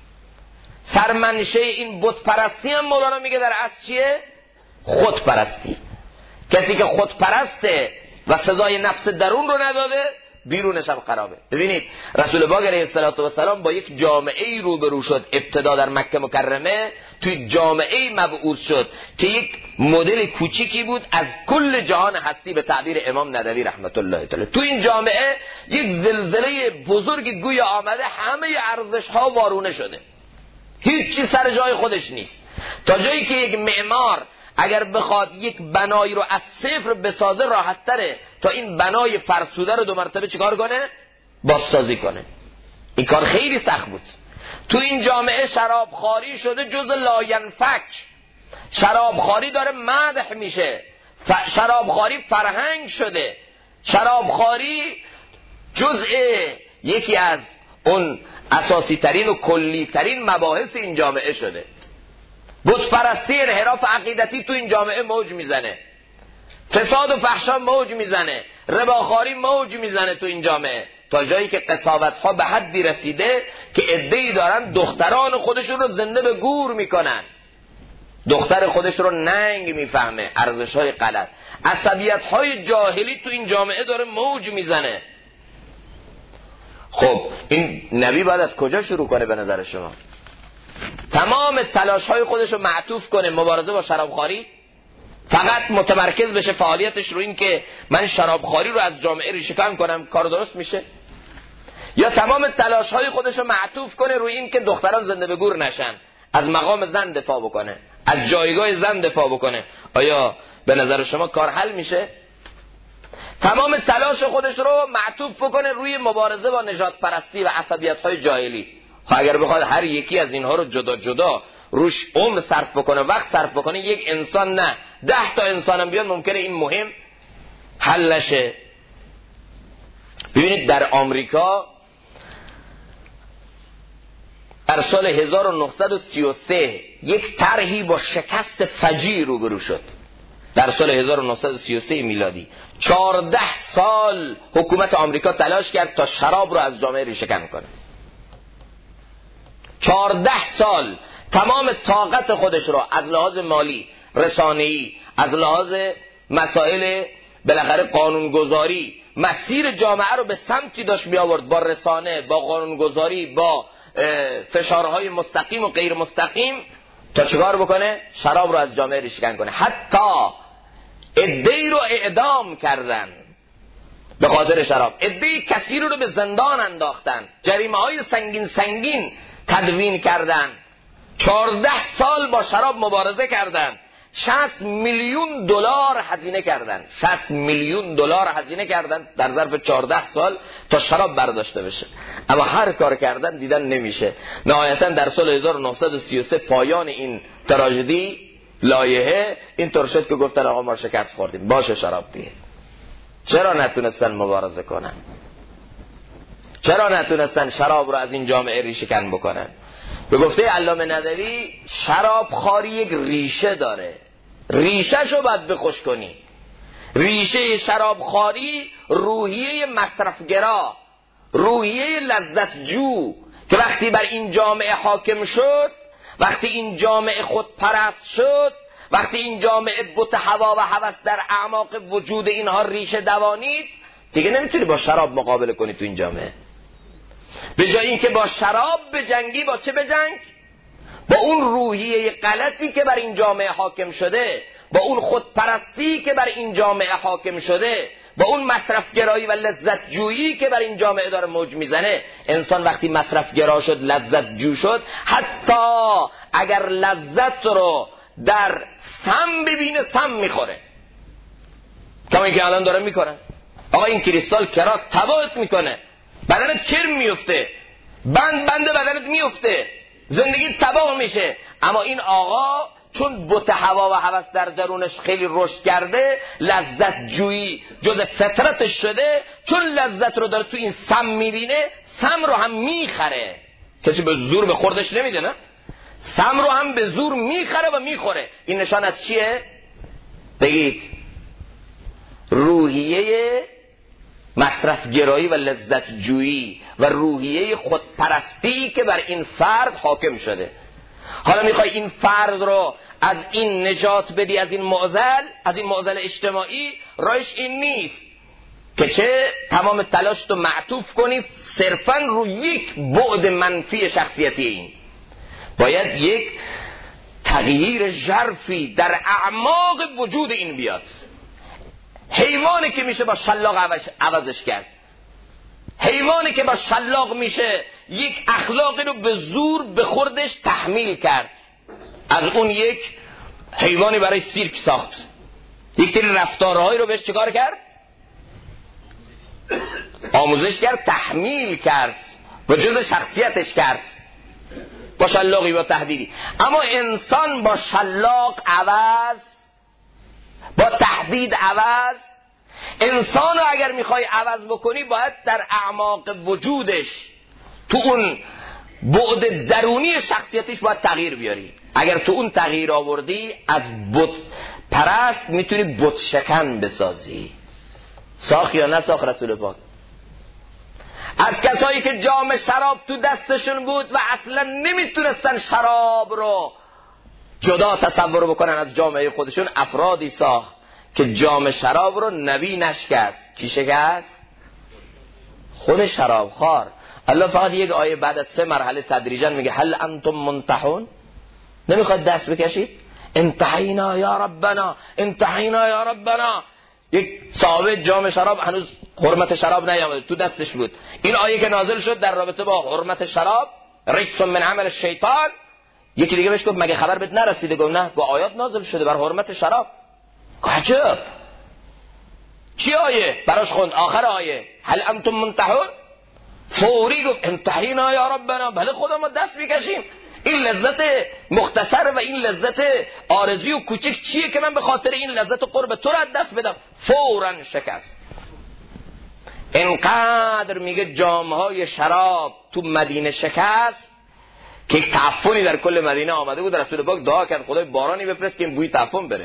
سرمنشه این بت پرستی هم مولانا میگه در اصل چیه؟ خودپرستی. کسی که خودپرسته و سزای نفس درون رو نداده، بیرونش هم خرابه. ببینید رسول پاک علیه السلام با یک جامعه ای روبرو شد. ابتدا در مکه مکرمه توی جامعه مبعوث شد که یک مدل کوچیکی بود از کل جهان هستی به تعبیر امام ندوی رحمت الله تعالی. تو این جامعه یک زلزله بزرگ گویا آمده، همه ارزش ها وارونه شده، هیچ چیز سر جای خودش نیست. تا جایی که یک معمار اگر بخواد یک بنایی رو از صفر بسازه راحت تره تا این بنای فرسوده رو 2 مرتبه چیکار کنه؟ بازسازی کنه. این کار خیلی سخت بود. تو این جامعه شرابخواری شده جز لاینفک. شرابخواری داره مدح میشه، شرابخواری فرهنگ شده، شرابخواری جزء یکی از اون اساسی ترین و کلی ترین مباحث این جامعه شده. بت پرستی، انحراف عقیدتی تو این جامعه موج میزنه، فساد و فحشا موج میزنه، رباخواری موج میزنه تو این جامعه، تا جایی که قساوت ها به حدی رسیده که عده‌ای دارن دختران خودشون رو زنده به گور میکنن، دختر خودش رو ننگ میفهمه، ارزش های غلط، عصبیت های جاهلی تو این جامعه داره موج میزنه. خب این نبی باید از کجا شروع کنه به نظر شما؟ تمام تلاش های خودش رو معطوف کنه مبارزه با شرابخواری؟ فقط متمرکز بشه فعالیتش رو این که من شرابخواری رو از جامعه ریشه‌کن کنم، کار درست میشه؟ یا تمام تلاش های خودش رو معطوف کنه روی این که دختران زنده به گور نشن، از مقام زن دفاع بکنه، از جایگاه زن دفاع بکنه؟ آیا به نظر شما کار حل میشه؟ تمام تلاش خودش رو معطوف بکنه روی مبارزه با نژاد پرستی و عصبیت های جاهلی. اگر بخواد هر یکی از اینها رو جدا جدا روش عمر صرف بکنه، وقت صرف بکنه، یک انسان نه 10 تا انسانم بیان ممکنه این مهم حل نشه. ببینید در آمریکا در سال 1933 یک طرحی با شکست فجیع روبرو شد. در سال 1933 میلادی 14 سال حکومت آمریکا تلاش کرد تا شراب رو از جامعه ریشه‌کن کنه. 14 سال تمام طاقت خودش رو از لحاظ مالی، رسانه‌ای، از لحاظ مسائل بالاخره قانونگذاری مسیر جامعه رو به سمتی داشت می آورد، با رسانه، با قانونگذاری، با فشارهای مستقیم و غیر مستقیم، تا چیکار بکنه؟ شراب رو از جامعه ریشه‌کن کنه. حتی عده‌ای رو اعدام کردن به خاطر شراب، عده‌ای کثیری رو به زندان انداختن، جریمه‌های سنگین تدوین کردن، 14 سال با شراب مبارزه کردن، 60 میلیون دلار هزینه کردن، 60 میلیون دلار هزینه کردن در ظرف 14 سال تا شراب برداشته بشه. اما هر کار کردن دیدن نمیشه. نهایتا در سال 1933 پایان این تراژدی لایحه این طور شد که گفتن آقا ما شکست خوردیم، باشه شراب دیگه. چرا نتونستن مبارزه کنن؟ چرا نتونستن شراب رو از این جامعه ریشه کن بکنن؟ به گفته علامه ندوی شراب خواری یک ریشه داره، ریشه شو باید بخوش کنی. ریشه شراب خواری روحیه مصرفگرا، روحیه لذت جو که وقتی بر این جامعه حاکم شد، وقتی این جامعه خودپرست شد، وقتی این جامعه بت هوا و هوس در اعماق وجود اینها ریشه دوانید، دیگه نمیتونی با شراب مقابله کنی تو این جامعه. به جای اینکه با شراب بجنگی، با چه بجنگ؟ با اون روحیه غلطی که بر این جامعه حاکم شده، با اون خودپرستی که بر این جامعه حاکم شده، با اون مصرفگرایی و لذت جویی که بر این جامعه داره موج میزنه. انسان وقتی مصرفگرا شد، لذت جو شد، حتی اگر لذت رو در سم ببینه سم میخوره، کما اینکه الان داره میکنه. آقا این کریستال کراک تباهت میکنه، بدنت کرم میفته، بند بدنت میفته، زندگی تباه میشه. اما این آقا چون بت هوا و هوس در درونش خیلی رشد کرده، لذت جویی جز فطرتش شده، چون لذت رو داره تو این سم میبینه، سم رو هم میخره. کسی به زور به خوردش نمیده، نه؟ سم رو هم به زور میخره و میخوره. این نشان از چیه؟ بگید. روحیه مصرفگرایی و لذت جویی و روحیه خودپرستی که بر این فرد حاکم شده. حالا میخوای این فرد رو از این نجات بدی، از این معضل اجتماعی، راهش این نیست که چه تمام تلاش تو معطوف کنی صرفاً روی یک بعد منفی شخصیتی. این باید یک تغییر ژرفی در اعماق وجود این بیاد. حیوانی که میشه با شلاق عوضش کرد، حیوانی که با شلاق میشه یک اخلاقی رو به زور به خوردش تحمیل کرد، از اون یک حیوانی برای سیرک ساخت، یک سری رفتارهایی رو بهش چیکار کرد؟ آموزش کرد، تحمیل کرد و جز شخصیتش کرد با شلاقی و تهدیدی. اما انسان با شلاق عوض، با تهدید عوض، انسان رو اگر میخوای عوض بکنی باید در اعماق وجودش، تو اون بعد درونی شخصیتش باید تغییر بیاری. اگر تو اون تغییر آوردی، از بت پرست میتونی بت شکن بسازی. ساخت یا نساخت رسول پاک؟ از کسایی که جام شراب تو دستشون بود و اصلا نمیتونستن شراب رو جدا تصور بکنن از جامعه خودشون، افرادی ساخت که جام شراب رو نبی نشکست. کی شکست؟ خود شرابخوار. الله فقط یک آیه بعد از 3 مرحله تدریجا میگه هل انتم منتهون؟ نمیخواد دست بکشید؟ انتهینا یا ربنا، انتهینا یا ربنا. یک صاحب جام شراب هنوز حرمت شراب نیامده، تو دستش بود. این آیه که نازل شد در رابطه با حرمت شراب، رجس من عمل الشیطان، یکی دیگه بهش گفت مگه خبر بهت نرسیده؟ گفت نه، گفت آیات نازل شده بر حرمت شراب. عجب. چی آیه؟ براش خوند آخر آیه هل انتم منتهون، فوری گفت انتهینا یا ربنا، بله خدا ما دست میکشیم. این لذت مختصر و این لذت آرزوی و کوچک چیه که من به خاطر این لذت و قرب تو را دست بدم؟ فوراً شکست. اینقدر میگه جامهای شراب تو مدینه شکست که یک تعفنی در کل مدینه آمده بود. رسول پاک دعا کرد خدای بارانی بفرست که این بوی تعفن بره.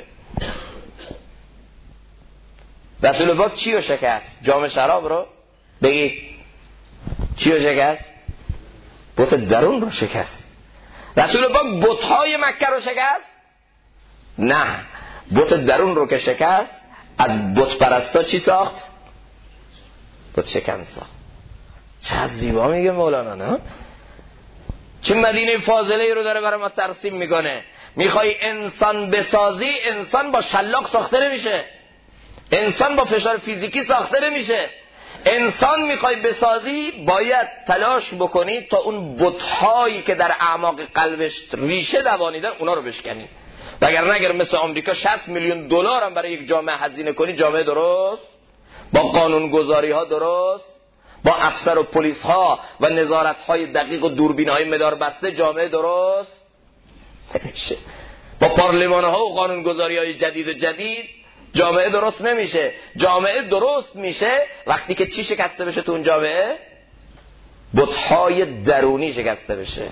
رسول پاک چی رو شکست؟ جام شراب رو؟ بگید چی رو شکست؟ بت درون رو شکست. رسول پاک بت‌های مکه رو شکست؟ نه، بت درون رو که شکست، از بت پرستا چی ساخت؟ بت شکن ساخت. چه زیبا میگه مولانا، نه؟ چه مدینه فاضله رو داره برای ما ترسیم میکنه. میخوای انسان بسازی، انسان با شلاق ساخته نمیشه، انسان با فشار فیزیکی ساخته نمیشه. انسان میخوای بسازی باید تلاش بکنی تا اون بت‌هایی که در اعماق قلبش ریشه دوانیدن اونا رو بشکنی. وگرنه اگر مثل آمریکا 60 میلیون دلار هم برای یک جامعه هزینه کنی، جامعه درست، با قانونگذاری ها درست، با افسر و پلیس ها و نظارت های دقیق و دوربین های مدار بسته، جامعه درست نمیشه. با پارلمان ها و قانونگذاری های جدید جامعه درست نمیشه. جامعه درست میشه وقتی که چی شکسته بشه تو اون جامعه؟ بت‌های درونی شکسته بشه.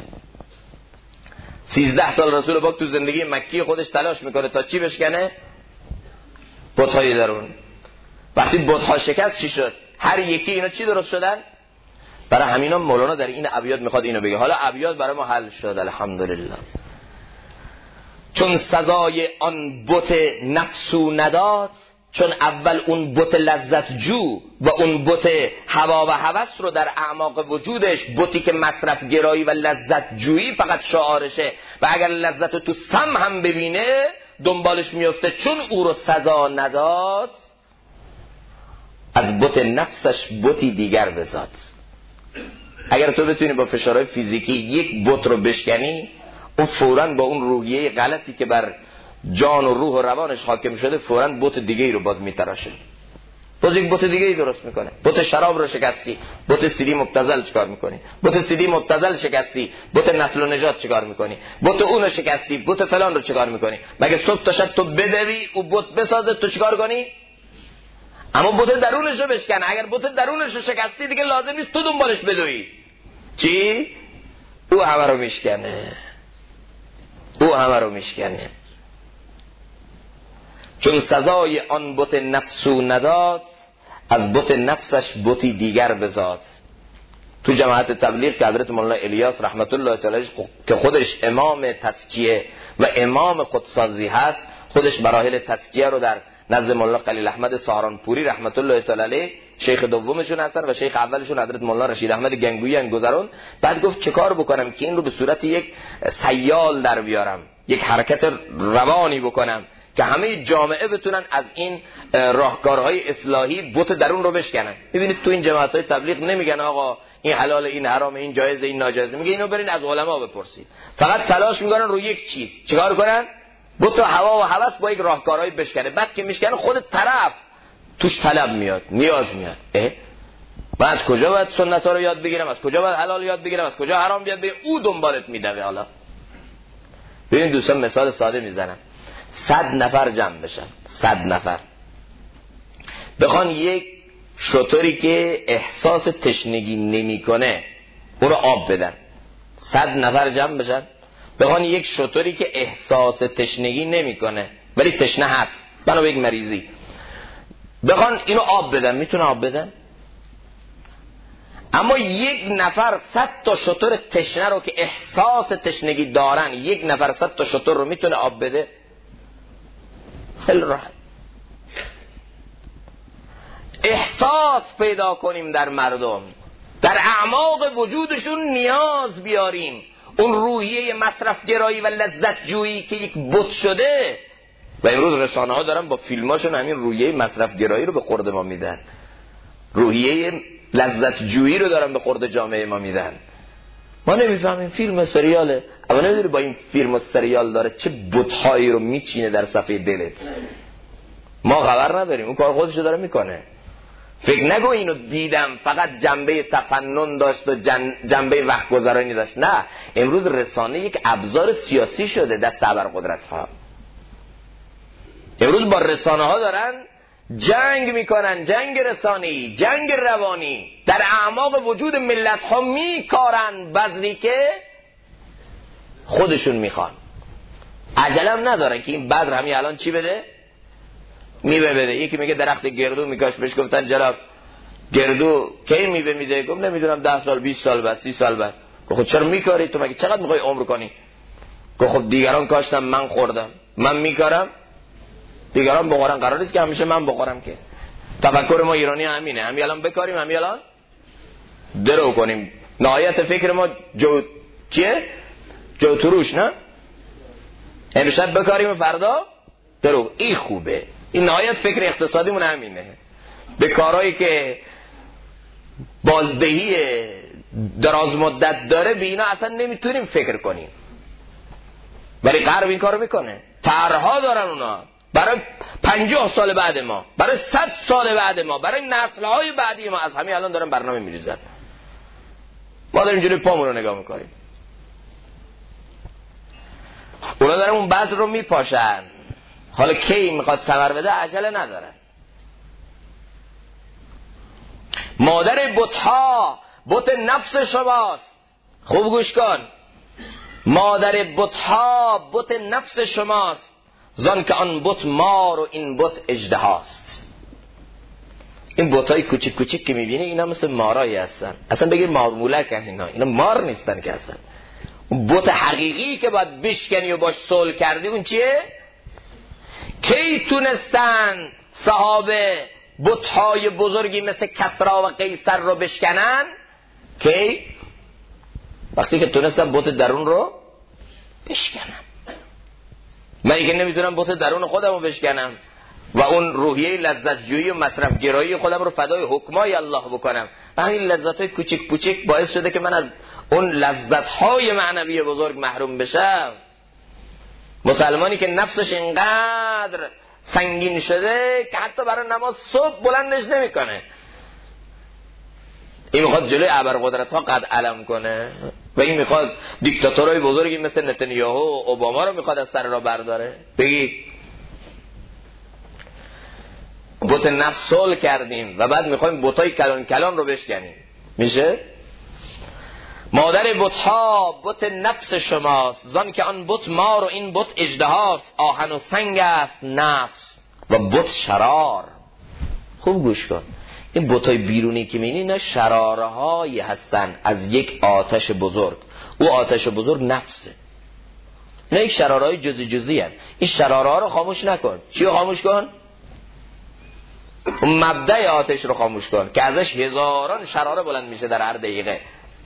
13 سال رسول پاک تو زندگی مکی خودش تلاش میکنه تا چی بشکنه؟ بت‌های درون. وقتی بت‌ها شکست چی شد؟ هر یکی اینا چی درست شدن؟ برای همینا مولانا در این ابیات میخواد اینو بگه. حالا ابیات برای ما حل شد الحمدلله. چون سزای آن بت نفسو نداد، چون اول اون بت لذت جو و اون بت هوا و هوس رو در اعماق وجودش، بتی که مصرف گرایی و لذت جویی فقط شعارشه و اگر لذت تو سم هم ببینه دنبالش میفته، چون او رو سزا نداد، از بت نفسش بتی دیگر بزاد. اگر تو بتونی با فشارهای فیزیکی یک بت رو بشکنی، اون فوراً با اون روحیه غلطی که بر جان و روح و روانش حاکم شده فوراً بت دیگه ای رو باز میتراشه، باز یک بت دیگه ای درست میکنه. بت شراب رو شکستی، بت سیدی مبتذل چیکار میکنی؟ بت سیدی مبتذل شکستی، بت نسل و نجات چیکار میکنی؟ بت اون رو شکستی، بت فلان رو چیکار میکنی؟ مگه صبح تا شب تو بدوی او بت بسازه تو چیکار کنی؟ اما بت درونش رو بشکن. اگر بت درونش رو شکستی دیگه لازم نیست تو دنبالش بدوی. چی؟ او همه رو میشکنه، او همه رو میشکنه. چون سزای آن بت نفسو نداد، از بت نفسش بتی دیگر بزاد. تو جماعت تبلیغ که حضرت مولانا الیاس رحمت الله تعالی که خودش امام تزکیه و امام خودسازی هست، خودش مراحل تزکیه رو در نزد مولانا خلیل احمد سهارانپوری رحمت الله تعالی شیخ دومشون هستن و شیخ اولشون حضرت مولانا رشید احمد گنگویی گذرون. بعد گفت چه کار بکنم که این رو به صورت یک سیال در بیارم، یک حرکت روانی بکنم که همه جامعه بتونن از این راهکارهای اصلاحی بت درون رو بشکنن. ببینید تو این جماعت‌های تبلیغ نمیگن آقا این حلال، این حرام، این جایز، این ناجایز، میگه اینو برین از علما بپرسید. فقط تلاش میکنن روی یک چیز چیکار کنن؟ بت هوا و هوس با یک راهکارهای بشکنه. بعد که میشکنه خود طرف توش طلب میاد، نیاز میاد. من از کجا باید سنت ها رو یاد بگیرم؟ از کجا باید حلال یاد بگیرم؟ از کجا حرام بیاد بگیرم؟ او دنبالت میدوه. حالا ببین دوستان مثال ساده میزنم. 100 نفر جمع بشن، 100 نفر بخوان یک شتری که احساس تشنگی نمیکنه اون رو آب بدن. 100 نفر جمع بشن بخوان یک شتری که احساس تشنگی نمیکنه ولی تشنه هست، بنا به یک مریضی، بخوان اینو آب بدن، میتونه آب بدن؟ اما یک نفر 100 تا شتر تشنه رو که احساس تشنگی دارن، یک نفر 100 تا شتر رو میتونه آب بده؟ خیلی راحت. احساس پیدا کنیم در مردم، در اعماق وجودشون نیاز بیاریم. اون روحیه مصرف گرایی و لذت جویی که یک بت شده و امروز رسانه ها دارن با فیلماشون همین روحیه مصرف گرایی رو به خورد ما میدن، روحیه لذت جویی رو دارن به خورد جامعه ما میدن. ما نمیفهمیم فیلم سریاله، اما نمیدونی با این فیلم و سریال داره چه بت‌هایی رو میچینه در صفحه دلت. ما خبر نداریم، اون کار خودشو داره میکنه. فکر نگو اینو دیدم فقط جنبه تفنن داشت و جنبه وقت گذرانی داشت. نه، امروز رسانه یک ابزار سیاسی شده دست ابرقدرت ها. امروز با رسانه ها دارن جنگ میکنن، جنگ رسانه‌ای، جنگ روانی، در اعماق وجود ملت ها میکارن بذری که خودشون میخوان. عجلم ندارن که این بذر همین الان چی بده؟ میوه بده. یکی میگه درخت گردو میکاش، بهش گفتن جناب گردو کی میوه میده؟ گفت نمیدونم 10 سال 20 سال بعد 30 سال بعد. گفت خب چرا میکاری تو؟ مگه چقدر میخوای عمر کنی؟ گفت خب دیگران کاشتن من خوردم، من میکارم دیگران بخورن، قرار نیست که همیشه من بخورم. که تفکر ما ایرانی همینه، همین الان بکاریم، همین الان درو کنیم. نهایت فکر ما چیه؟ جو تروش، نه؟ امشب بکاریم و فردا درو. این خوبه، این نهایت فکر اقتصادیمون همینه. به کارهایی که بازدهی دراز مدت داره به اینا اصلا نمیتونیم فکر کنیم، ولی غرب این کارو میکنه. طرح‌ها دارن اونا برای 50 سال بعد ما، برای 100 سال بعد ما، برای نسل‌های بعدی ما. از همین الان دارن برنامه میریزن، ما داریم جلوی پامون رو نگاه میکنیم. اونا دارن اون بذر رو میپاشن، حالا کی میخواد ثمر بده عجله ندارن. مادر بت‌ها بت نفس شماست. خوب گوش کن، مادر بت‌ها بت نفس شماست، زان که آن بت مار و این بت اژدهاست. این بت‌های کوچیک کوچیک که می‌بینی اینا مثل مارایی هستن، اصلا بگیر مارمولک اینا مار نیستن که اصلا. اون بت حقیقی که باید بشکنی و باش صلح کردی اون چیه؟ کی تونستن صحابه بت‌های بزرگی مثل کسرا و قیصر رو بشکنن؟ کی؟ وقتی که تونستن بت درون رو بشکنم. من دیگه نمیتونم بت درون خودم رو بشکنم و اون روحیه لذت جویی و مصرف گرایی خودم رو فدای حکمای الله بکنم. همین لذت‌های کوچیک کوچیک باعث شده که من از اون لذت‌های معنوی بزرگ محروم بشم. مسلمانی که نفسش اینقدر سنگین شده که حتی برای نماز صبح بلندش نمیکنه، این میخواد جلوی ابرقدرت‌ها قد علم کنه و این میخواد دیکتاتورهای بزرگی مثل نتانیاهو و اوباما رو میخواد از سر را برداره. بگید بت نفس صلح کردیم و بعد میخوایم بتای کلان کلان رو بشکنیم، میشه؟ مادر بت‌ها بت نفس شماست، زان که آن بت مار و این بت اژدهاست. آهن و سنگ است نفس و بت شرار. خوب گوش کن، این بتای بیرونی که می‌بینی اینا شرارهایی هستن از یک آتش بزرگ. او آتش بزرگ نفسه. اینا یک شرارهای جزئی جزئی هستن. این شرارها رو خاموش نکن. چی رو خاموش کن؟ اون مبدأ آتش رو خاموش کن که ازش هزاران شراره بلند میشه در هر دقیقه.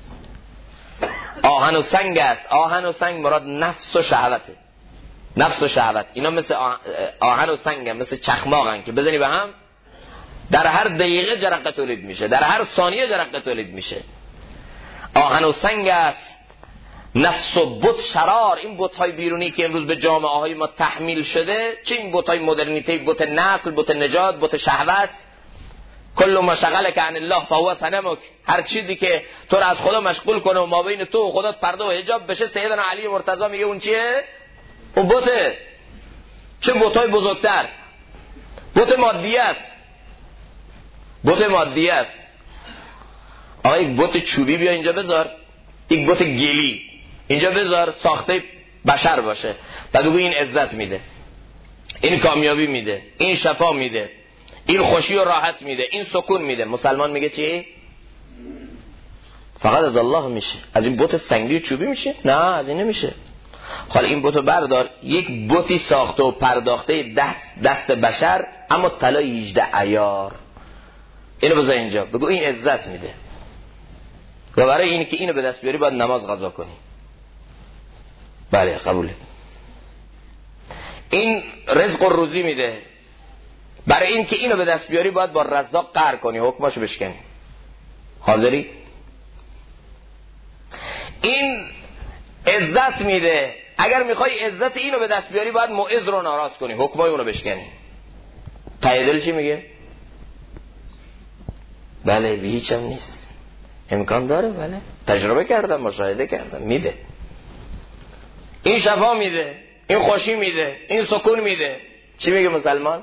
آهن و سنگ است. آهن و سنگ مراد نفس و شهوته. نفس و شهوت اینا مثل آهن و سنگ هم، مثل چخماقن که بزنی به هم در هر دقیقه جرقه تولید میشه، در هر ثانیه جرقه تولید میشه. آهن و سنگ است نفس و بت شرار. این بت‌های بیرونی که امروز به جامعه های ما تحمیل شده، چه این بت‌های مدرنیته، بت نسل، بت نجات، بت شهوت، کل ما شغلک عن الله فهو صنمک، هر چیزی که تو رو از خدا مشغول کنه و ما بین تو و خدا پرده و حجاب بشه، سیدنا علی مرتضی میگه اون چیه؟ اون بته. چه بت‌های بزرگتر؟ بت مادیه است. بت مادیه است. آقا یک بت چوبی بیا اینجا بذار، یک بت گلی اینجا بذار، ساخته بشر باشه، بعد بگو این عزت میده، این کامیابی میده، این شفا میده، این خوشی و راحت میده، این سکون میده. مسلمان میگه چی؟ فقط از الله میشه. از این بت سنگی و چوبی میشه؟ نه، از این نمیشه. حالا این بتو بردار، یک بتی ساخته و پرداخته دست بشر، اما طلا 18 عیار، اینو بذار اینجا، بگو این عزت میده. و برای اینی که اینو به دست بیاری باید نماز قضا کنی. بله قبوله. این رزق و روزی میده. برای این که اینو به دست بیاری باید با رزاق قهر کنی، حکماشو بشکنی. حاضری؟ این عزت میده. اگر میخوای عزت اینو به دست بیاری باید موعظ رو ناراض کنی، حکمای اونو بشکنی. ته دل چی میگه؟ بله به هیچ هم نیست. امکان داره، بله تجربه کردم، مشاهده کردم، میده. این شفا میده، این خوشی میده، این سکون میده. چی میگه مسلمان؟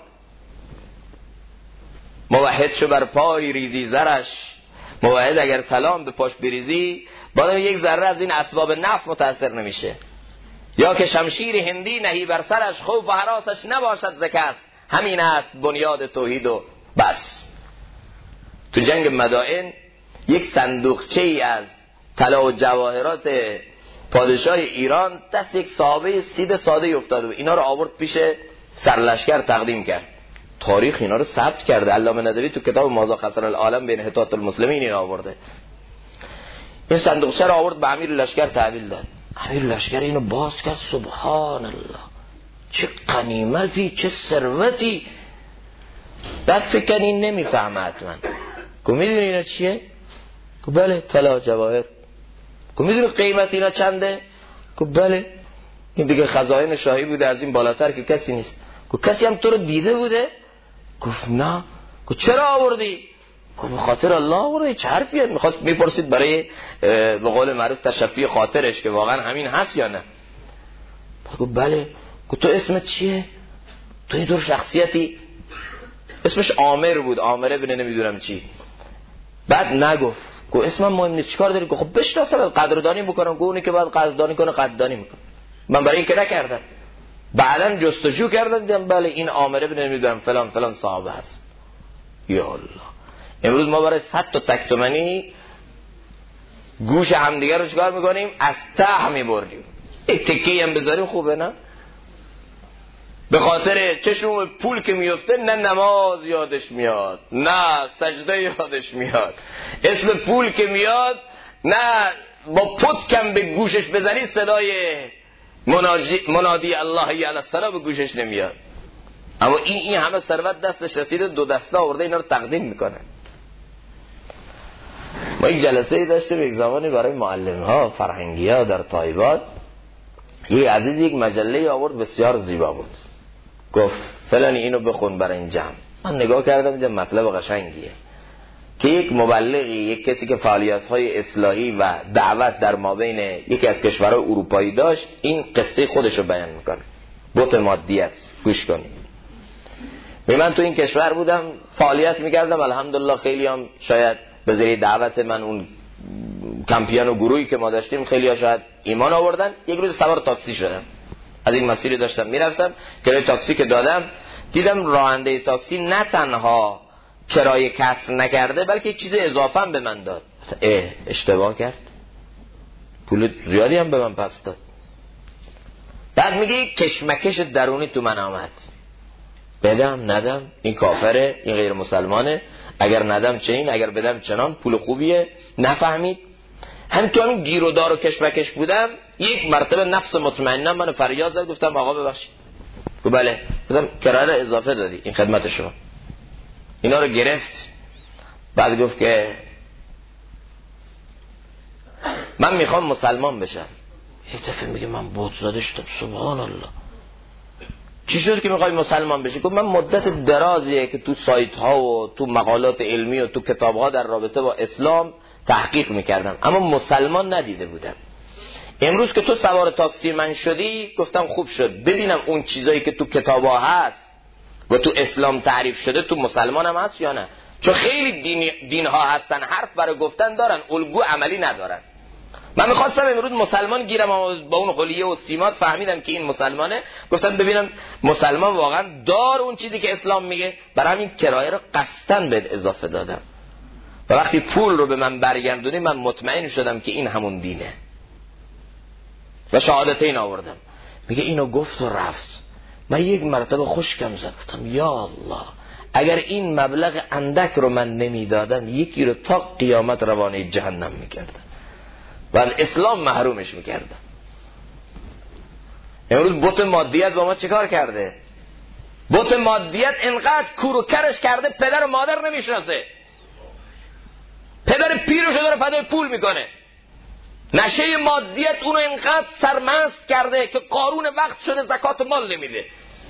موحد شو بر پای ریزی زرش. موحد اگر سلام به پاش بریزی بعدم یک ذره از این اسباب نفع متاثر نمیشه. یا که شمشیر هندی نهی بر سرش، خوف و هراسش نباشد ذکر. همین است بنیاد توحید و بس. تو جنگ مدائن یک صندوقچه ای از طلا و جواهرات پادشاه ایران دست یک صحابه سید ساده افتاده بود. اینا رو آورد پیش سرلشکر تقدیم کرد. تاریخ اینا رو ثبت کرده. علامه ندوی تو کتاب ماذا خسر العالم بین انحطاط المسلمین اینا آورده. این صندوقچه رو آورد به امیر لشکر تحویل داد. امیر لشکر اینو باز کرد. سبحان الله، چه غنیمتی، چه ثروتی. بعد فکر کنی این نمیفهمه حتما. گفت میدونی اینا چیه؟ گفت بله طلا جواهر. گفت میدونی قیمت اینا چنده؟ گفت بله. این دیگه خزائن شاهی بوده، از این بالاتر که کسی نیست. گفت کسی هم تو رو دیده بوده؟ گفت نه. گفت چرا آوردی؟ گفت به خاطر الله آورده. چه حرفیه؟ میخواست میپرسید برای به قول معروف تشفی خاطرش که واقعا همین هست یا نه. گفت بله. گفت تو اسمت چیه؟ تو این طور شخصیتی؟ اسمش عامر بود، عامر ابن نمیدونم چی. بعد نگفت. گفت اسمم مهم نیست، چیکار داری؟ گفت خب بشناسم، قدردانی بکنم. گفت اونی که باید قدردانی کنه قدردانی میکنه. من برای این که نکردم. بعدن جستجو کردم دیدم بله این عامر ابن نمیدونم فلان فلان صحابه هست. یا الله، امروز ما برای 100 تا تکتمنی گوش همدیگه رو چیکار میکنیم؟ از ته میبریم. یک تکی هم بذاریم خوبه نه؟ به خاطر چشم پول که میفته نه نماز یادش میاد، نه سجده یادش میاد. اسم پول که میاد نه با پت کم به گوشش بزنی صدای منادی الله علی الصلا به گوشش نمیاد. اما این همه ثروت دستش رسیده، 2 دسته آورده اینا رو تقدیم میکنه. ما یک جلسه ای داشتیم یک زمانی برای معلم ها فرهنگی ها در تایبات. یه عزیز یک مجله آورد بسیار زیبا بود، گفت فلانی اینو بخون برای این جمع. من نگاه کردم دیدم مطلب قشنگیه که یک مبلغی، یک کسی که فعالیت‌های اصلاحی و دعوت در مابین یکی از کشورهای اروپایی داشت، این قصه خودش رو بیان میکنه. بت مادیت. گوش کنید. من تو این کشور بودم فعالیت میکردم، الحمدلله خیلی هم شاید به ذریعه دعوت من اون کمپیان و گروهی که ما داشتیم خیلی ها شاید ایمان آوردن. یک روز سوار تاکسی شدم، از این مسیری داشتم میرفتم، کرایه تاکسی که دادم دیدم راننده تاکسی نه تنها کرایه کسر نکرده بلکه چیز اضافه هم به من داد. اشتباه کرد، پول زیادی هم به من پس داد. بعد میگه کشمکش درونی تو من آمد، بدم ندم، این کافره، این غیر مسلمانه، اگر ندم چه این، اگر بدم چنان، پول خوبیه. نفهمید. هم تو همین گیر و دار و کشمکش بودم، یک مرتبه نفس مطمئنه منو فریاد زد، گفتم آقا ببخشید. گفت بله. گفتم کرایه اضافه دادی، این خدمت شما. اینا رو گرفت. بعد گفت که من میخوام مسلمان بشم. یک دفعه میگه من بت زده شدم. سبحان الله، چی شد که میخوای مسلمان بشی؟ گفت من مدت درازیه که تو سایت ها و تو مقالات علمی و تو کتاب ها در رابطه با اسلام تحقیق میکردم اما مسلمان ندیده بودم. امروز که تو سوار تاکسی من شدی گفتم خوب شد ببینم اون چیزایی که تو کتاب ها هست و تو اسلام تعریف شده تو مسلمان هم هست یا نه. چون خیلی دین ها هستن حرف برای گفتن دارن، الگو عملی ندارن. من میخواستم امروز مسلمان گیرم، با اون حلیه و سیمات فهمیدم که این مسلمانه. گفتم ببینم مسلمان واقعا دار اون چیزی که اسلام میگه. برای همین کرایه رو قصداً بهت اضافه دادم و وقتی پول رو به من برگردونی من مطمئن شدم که این همون دینه و شهادتین آوردم. میگه اینو گفت و رفت. من یک مرتبه خشکم زد، گفتم یا الله، اگر این مبلغ اندک رو من نمیدادم یکی رو تا قیامت روانه جهنم میکردم و از اسلام محرومش میکردم. امروز بت مادیت با ما چیکار کرده؟ بت مادیت انقدر کور و کرش کرده پدر و مادر نمیشناسه، پدر پیرشو داره فدای پول میکنه. نشه مادیت اونو انقدر سرمست کرده که قارون وقت شده زکات مال نمیده.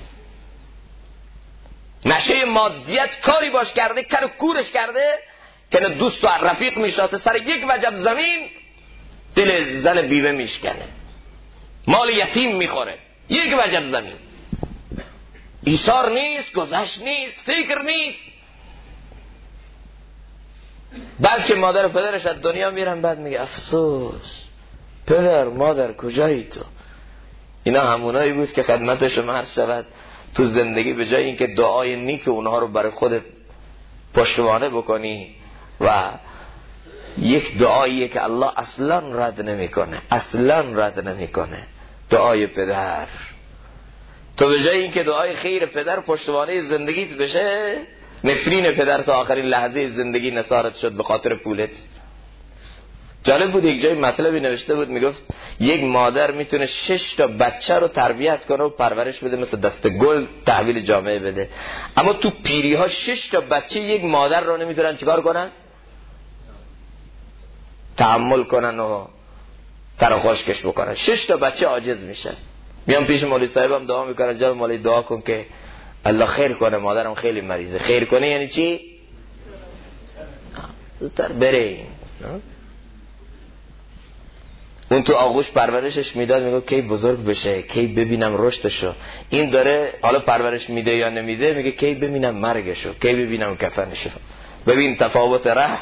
نشه مادیت کاری باش کرده، کر و کورش کرده که نه دوست و رفیق میشناسه، سر یک وجب زمین دل زن بیوه میشکنه، مال یتیم میخوره، یک وجب زمین. ایثار نیست، گذشت نیست، فکر نیست. بعد که مادر و پدرش از دنیا میرن بعد میگه افسوس پدر مادر کجایی تو. اینا همونایی بود که خدمتشون عرض شود تو زندگی به جای اینکه دعای نیک اونها رو برای خودت پشتوانه بکنی و یک دعاییه که الله اصلا رد نمیکنه، اصلا رد نمیکنه، دعای پدر. تو به جای اینکه دعای خیر پدر پشتوانه زندگیت بشه، نفرین پدر تا آخرین لحظه زندگی نثارت شد به خاطر پولت. جالب بود یک جای مطلبی نوشته بود میگفت یک مادر میتونه 6 تا بچه رو تربیت کنه و پرورش بده مثل دست گل تحویل جامعه بده، اما تو پیری ها 6 تا بچه یک مادر رو نمیتونن چیکار کنن؟ تحمل کنن و تر خشکش بکنن. 6 تا بچه عاجز میشن. میام پیش مولوی صاحبم دعا میکنن، جناب مولوی دعا کن که الله خیر کنه، مادرم خیلی مریضه. خیر کنه یعنی چی؟ زودتر بره. اون تو آغوش پرورشش میداد، میگه کی بزرگ بشه، کی ببینم رشدشو. این داره حالا پرورش میده یا نمیده، میگه کی ببینم مرگشو، کی ببینم کفنشو. ببین تفاوت ره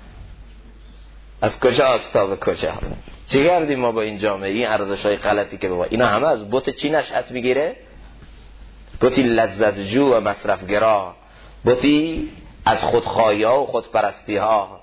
از کجا تا به کجا. چی کردیم ما با این جامعه؟ این ارزش‌های غلطی که بابا اینا همه از بت چی نشأت میگیره؟ بتی لذت جو و مصرف گرا، بتی از خودخواهی ها و خودپرستی ها.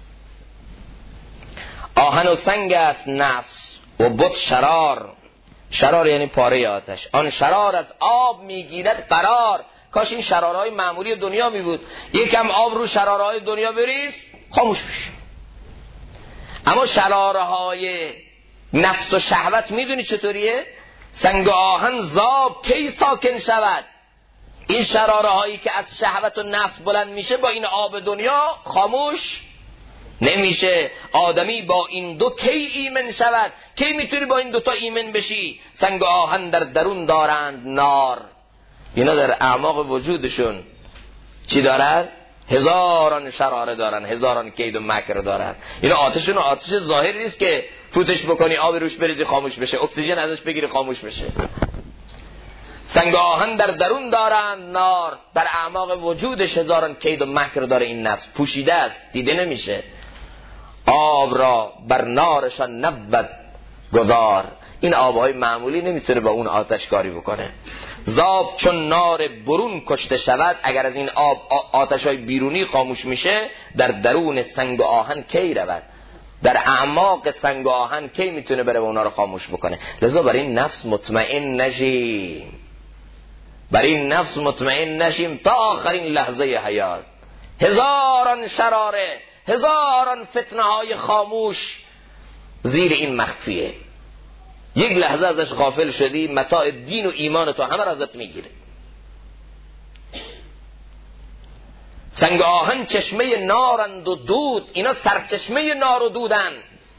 آهن و سنگ است نفس و بت شرار. شرار یعنی پاره آتش. آن شرار از آب میگیرد قرار. کاش این شرارهای معمولی دنیا می بود، یکم آب رو شرارهای دنیا بریز خاموش بشه. اما شرارهای نفس و شهوت میدونی چطوریه؟ سنگ آهن زاب کی ساکن شود. این شرارهایی که از شهوت و نفس بلند میشه با این آب دنیا خاموش نمیشه. آدمی با این دو کی ایمن شود؟ کی میتونی با این دوتا ایمن بشی؟ سنگ آهن در درون دارند نار. اینا در اعماق وجودشون چی دارن؟ هزاران شراره دارن، هزاران کید و مکر دارن. اینا آتشون آتش ظاهری نیست که فوتش بکنی آب روش بریزی خاموش بشه، اکسیژن ازش بگیری خاموش بشه. سنگ آهن در درون دارند نار. در اعماق وجودش هزاران کید و مکر داره این نفس، پوشیده است، دیده نمیشه. آب را بر نارشان نبود گذار. این آبهای معمولی نمیتونه با اون آتش کاری بکنه. زاب چون نار برون کشته شود. اگر از این آب آتشای بیرونی خاموش میشه، در درون سنگ آهن کی رود؟ در اعماق سنگ آهن کی میتونه بره و اونا رو خاموش بکنه؟ لذا برای این نفس مطمئن نشیم، برای این نفس مطمئن نشیم تا آخرین لحظه حیات. هزاران شراره، هزاران فتنه های خاموش زیر این مخفیه. یک لحظه ازش غافل شدی، متاع دین و ایمان تو همه را ازت میگیره. سنگ آهن چشمه نارند و دود. اینا سرچشمه نار و دودن.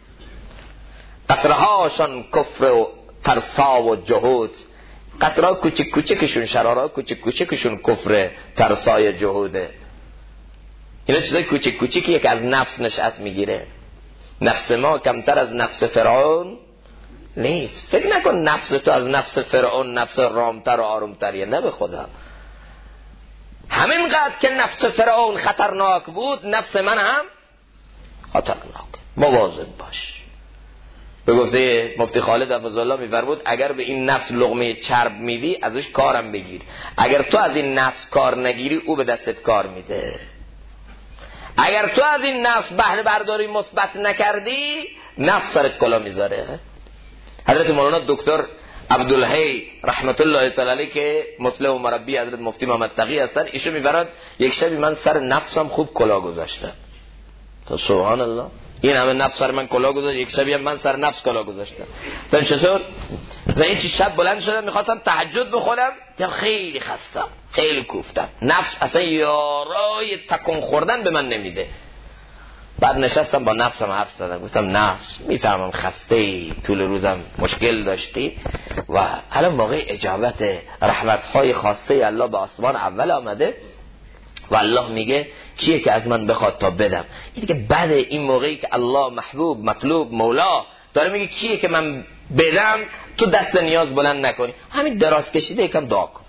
قطرهاشان کفر و ترسا و جهود. قطرها کوچک کوچکشون، شرارها کوچک کوچکشون کفر، ترسای جهوده. اینا چیزای کوچک کوچکیه که از نفس نشأت میگیره. نفس ما کمتر از نفس فرعون نیست. فکر نکن نفس تو از نفس فرعون نفس رامتر و آرومتریه، نه به خدا. همینقدر که نفس فرعون خطرناک بود، نفس من هم خطرناک. مواظب باش. به گفته مفتی خالد حفظه‌الله می‌فرمود اگر به این نفس لقمه چرب میدی ازش کارم بگیر. اگر تو از این نفس کار نگیری او به دستت کار میده. اگر تو از این نفس بهره برداری مثبت نکردی، نفس سرت کلا میذاره. حضرت مولانا دکتر عبدالحی رحمت الله تعالی علیه که مسلم و مربی حضرت مفتی محمد تقی هستن، ایشون میبرند یک شبی من سر نفسم خوب کلا گذاشتم. تو سبحان الله، این همه نفس سر من کلا گذاشت، یک شبی هم من سر نفس کلا گذاشتم. من چطور؟ این شب بلند شدم میخواستم تهجد بخونم، خیلی خستم، خیلی کوفتم، نفس اصلا یارای تکون خوردن به من نمیده. بعد نشستم با نفسم حرف زدم، گفتم نفس میفهمم خسته ای، طول روزم مشکل داشتی و الان موقع اجابت رحمت‌های خاصه الله به آسمان اول آمده و الله میگه کیه که از من بخواد تا بدم. این دیگه بعد این موقعی که الله محبوب مطلوب مولا داره میگه کیه که من بدم، تو دست نیاز بلند نکنی، همین دراز کشیده یکم دعا کن.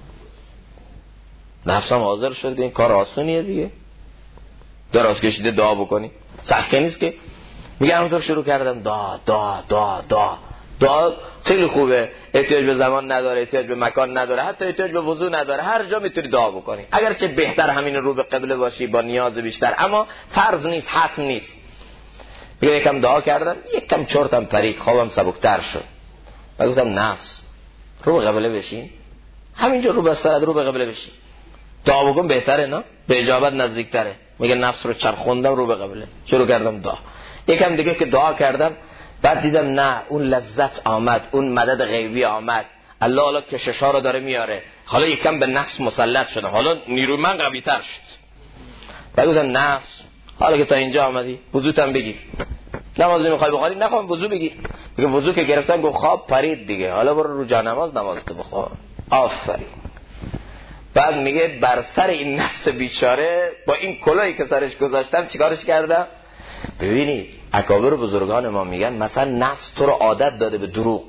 نفسم حاضر شد، این کار آسونیه دیگه، دراز کشیده دعا بکنی، سخت نیست که. میگه همونطور شروع کردم دعا دعا دعا دعا. دعا خیلی خوبه، احتیاج به زمان نداره، احتیاج به مکان نداره، حتی احتیاج به وضو نداره، هر جا میتونی دعا بکنی. اگرچه بهتر همین رو به قبله باشی با نیاز بیشتر، اما فرض نیست، حتم نیست. میگه یکم دعا کردم، یکم چرتم پرید، خوابم سبکتر شد. و گفتم نفس رو به قبله بشین، همینجا رو بسترت رو به قبله بشی، دعا بکن بهتره، نه به اجابت نزدیکتره. میگه نفس رو چرخوندم رو به قبله، شروع کردم دعا. یکم دیگه که دعا کردم بعد دیدم نه اون لذت آمد، اون مدد غیبی آمد، الله حالا کششا رو داره میاره، حالا یکم به نفس مسلط شدم، حالا نیروی من قوی تر شد. بعد گفتم نفس حالا که تا اینجا آمدی وضوت هم بگیر، نماز نمیخوای بخوای نخوام وضو بگیر. میگه وضو که گرفتم گفت خواب پرید دیگه، حالا برو رو جا نماز تو بخواه. آفرین. بعد میگه بر سر این نفس بیچاره با این کلاهی که سرش گذاشتم چیکارش کردم؟ ببینید اکابر بزرگان ما میگن مثلا نفس تو رو عادت داده به دروغ،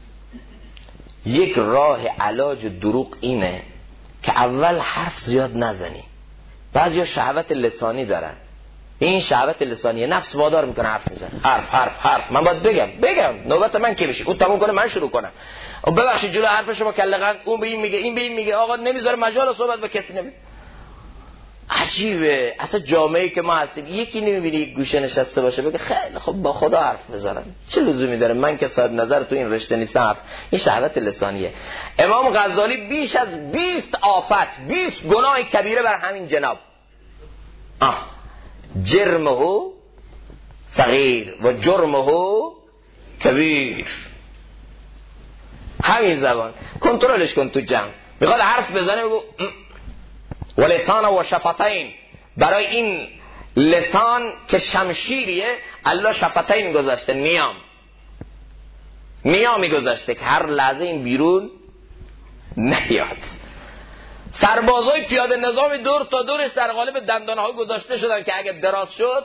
یک راه علاج دروغ اینه که اول حرف زیاد نزنی. بعضیا شهوت لسانی دارن، این شهوت لسانی نفس وادار میکنه حرف میزنه، حرف من باید بگم نوبت من که بشه، اون تموم کنه من شروع کنم. ببخشید جلو حرف شما کلغن، اون به این میگه این به این میگه، آقا نمیذاره مجال صحبت با کسی نمیده. عجیبه اصلا جامعه‌ای که ما هستیم، یکی نمیبینی یک گوشه نشسته باشه بگه خیلی خب با خدا حرف بزنم، چه لزومی داره من که صاحب نظر تو این رشته نیستم. این شهوت لسانیه. امام غزالی بیش از 20 آفت 20 گناه کبیره بر همین جناب جرمه صغیر و جرمه کبیر. همین زبان کنترلش کن تو جمع، میخواد حرف بزنه بگو و لسان و شفتین. برای این لسان که شمشیریه الله شفتین گذاشته، نیامی گذاشته که هر لحظه این بیرون نیاد. سربازای پیاده نظام دور تا دورش در قالب دندانهای گذاشته شدن که اگه دراز شد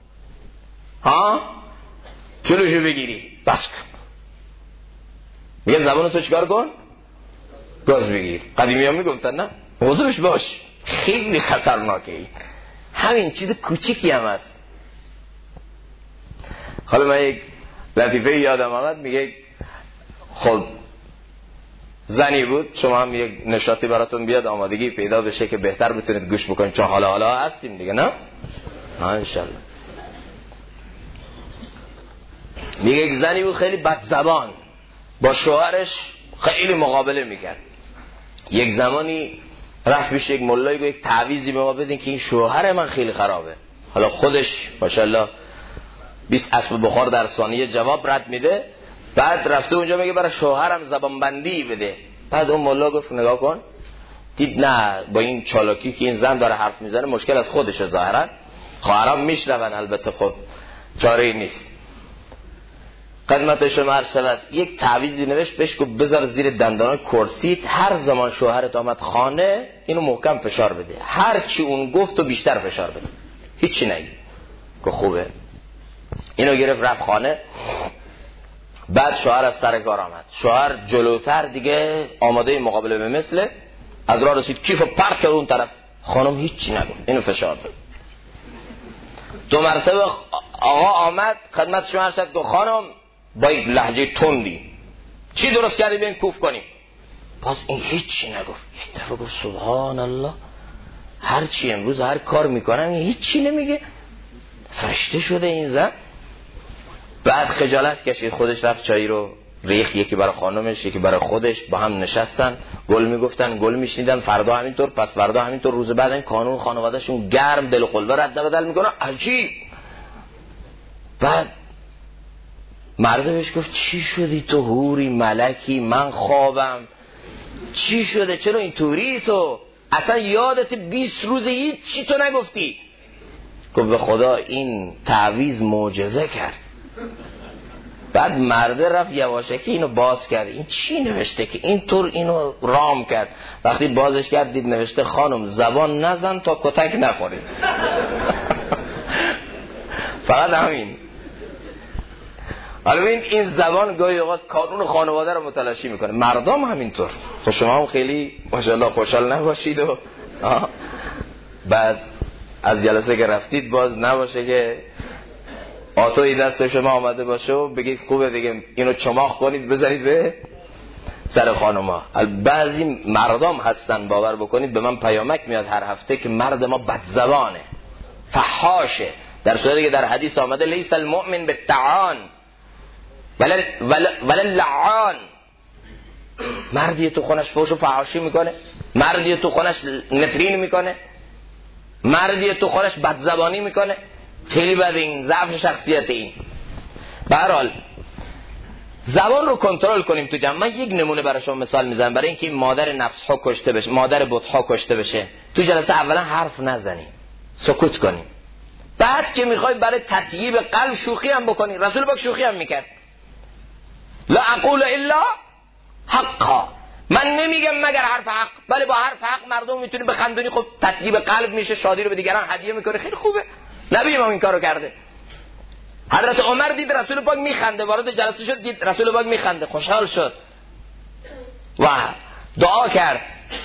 جلوشو بگیری بس کن. میگه زبانو تو چیکار کن؟ گاز بگیر. قدیمی ها میگفتن نه حضورش باش، خیلی خطرناکه این. همین چیز کوچیکی هم هست. حالا من یک لطیفه یادم آمد، میگه خب زنی بود، شما هم یک نشاطی براتون بیاد آمادگی پیدا بشه که بهتر بتونید گوش بکنید، چون حالا هستیم دیگه، نه؟ انشالله. میگه یک زنی بود خیلی بد زبان، با شوهرش خیلی مقابله میکرد. یک زمانی رفت پیش یک ملایی گفت یک تعویضی به ما بدین که این شوهر من خیلی خرابه. حالا خودش ماشاءالله 20 اسب بخار در ثانیه جواب رد میده. بعد رفته اونجا میگه برای شوهرم زبان بندی بده. بعد اون ملا گفت نگاه کن، دید نه با این چالاکی که این زن داره حرف میزنه مشکل از خودشه، ظاهرا خواهرام میشنون، البته خب چاره ای نیست. خدمت شما عرض شود یک تعویضی نوشت بهش گفت بذار زیر دندانای کرسیت، هر زمان شوهرت آمد خانه اینو محکم فشار بده، هر چی اون گفت و بیشتر فشار بده، هیچی نگی. گفت خوبه. اینو گرفت رفت خانه. بعد شوهر از سر کار آمد، شوهر جلوتر دیگه آماده مقابله به مثله، از راه رسید کیفو پرت کرد اون طرف، خانم هیچی نگفت، اینو فشار بده. 2 مرتبه آقا آمد خدمت شما عرض شد، گفت خانم با یک لهجه تندی چی درست کردی بیاین کوف کنیم. باز این هیچی نگفت. یک دفعه گفت سبحان الله، هر چی امروز هر کار میکنم این هیچی نمیگه، فرشته شده این زن. بعد خجالت کشید، خودش رفت چای رو ریخت، یکی برای خانمش یکی برای خودش، با هم نشستن گل میگفتن گل میشنیدن، فردا همینطور پس فردا همینطور، روز بعد این قانون خانوادهشون گرم دل و قلبه رد بدل میکنه. عجیب. بعد مرد بهش گفت چی شدی تو حوری ملکی، من خوابم، چی شده چرا این طوری تو، اصلا یادت 20 روز هیچی تو نگفتی. گفت به خدا این تعویض معجزه کرد. بعد مرده رفت یواشکی اینو باز کرد، این چی نوشته که اینطور اینو رام کرد. وقتی بازش کرد دید نوشته خانم زبان نزن تا کتک نخوری. فقط همین. حالا این زبان گاهی اوقات کانون خانواده رو متلاشی میکنه. مردم همینطور. خب شما هم خیلی ماشاءالله خوشحال نباشید و بعد از جلسه که رفتید باز نباشه که آتوی دست شما آمده باشه و بگید خوبه دیگه اینو چماخ کنید بذارید به سر خانوما. بعضی مردم هستن باور بکنید به من پیامک میاد هر هفته که مرد ما بدزبانه، فحاشه، در صورتی که در حدیث آمده لیس المؤمن بالطعان ولا اللعان. مردی تو خونش فحش و فحاشی میکنه، مردی تو خونش نفرین میکنه، مردی تو خونش بدزبانی میکنه. خیلی بد، این ضعف شخصیت. این به هر حال زبان رو کنترل کنیم تو جمع. من یک نمونه برای شما مثال میزنم برای اینکه مادر نفس ها کشته بشه، مادر بت ها کشته بشه. تو جلسه اولا حرف نزنیم، سکوت کنیم. بعد که میخوای برای تطییب قلب شوخی هم بکنی، رسول پاک شوخی هم میکرد. لا اقول الا حقا، من نمیگم مگر حرف حق، بله با حرف حق مردم میتونی بخندونی. خب تطییب قلب میشه، شادی رو به دیگران هدیه میکنه، خیلی خوبه. نبی ما این کارو کرده. حضرت عمر دید رسول پاک میخنده، وارد جلسه شد دید رسول پاک میخنده، خوشحال شد و دعا کرد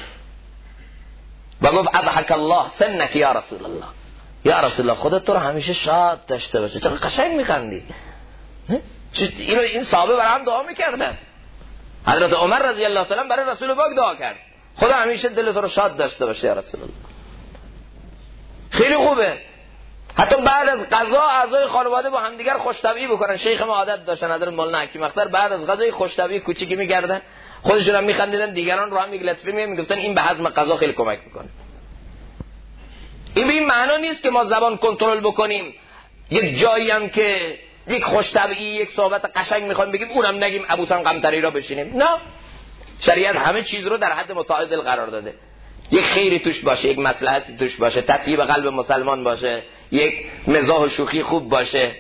و گفت اضحک الله سنک یا رسول الله. یا رسول الله خودت تو رو همیشه شاد داشته باشه، چقدر قشنگ میخندی. این صحابه برای هم دعا میکردن. حضرت عمر رضی الله تعالی برای رسول پاک دعا کرد، خدا همیشه دل تو رو شاد داشته باشه یا رسول الله. خیلی خوبه. حتی بعد از غذا اعضای خانواده با همدیگر خوشطبعی بکنن. شیخ ما عادت داشتن، حضرت مولانا حکیم اختر بعد از غذای خوشطبعی کوچیکی میکردن، خودشون هم میخندیدن، دیگران رو هم میگلطفی میگفتن این به هضم غذا خیلی کمک میکنه. این به این معنا نیست که ما زبان کنترل بکنیم، یک جایی هم که یک خوشطبعی یک صحبت قشنگ میخوایم بگیم اونم نگیم ابوسن قمطری را بشینیم. نه، شریعت همه چیز رو در حد متعادل قرار داده. یک خیری توش باشه، یک مصلحتی توش باشه، تطیب قلب مسلمان باشه، یک مزاح و شوخی خوب باشه،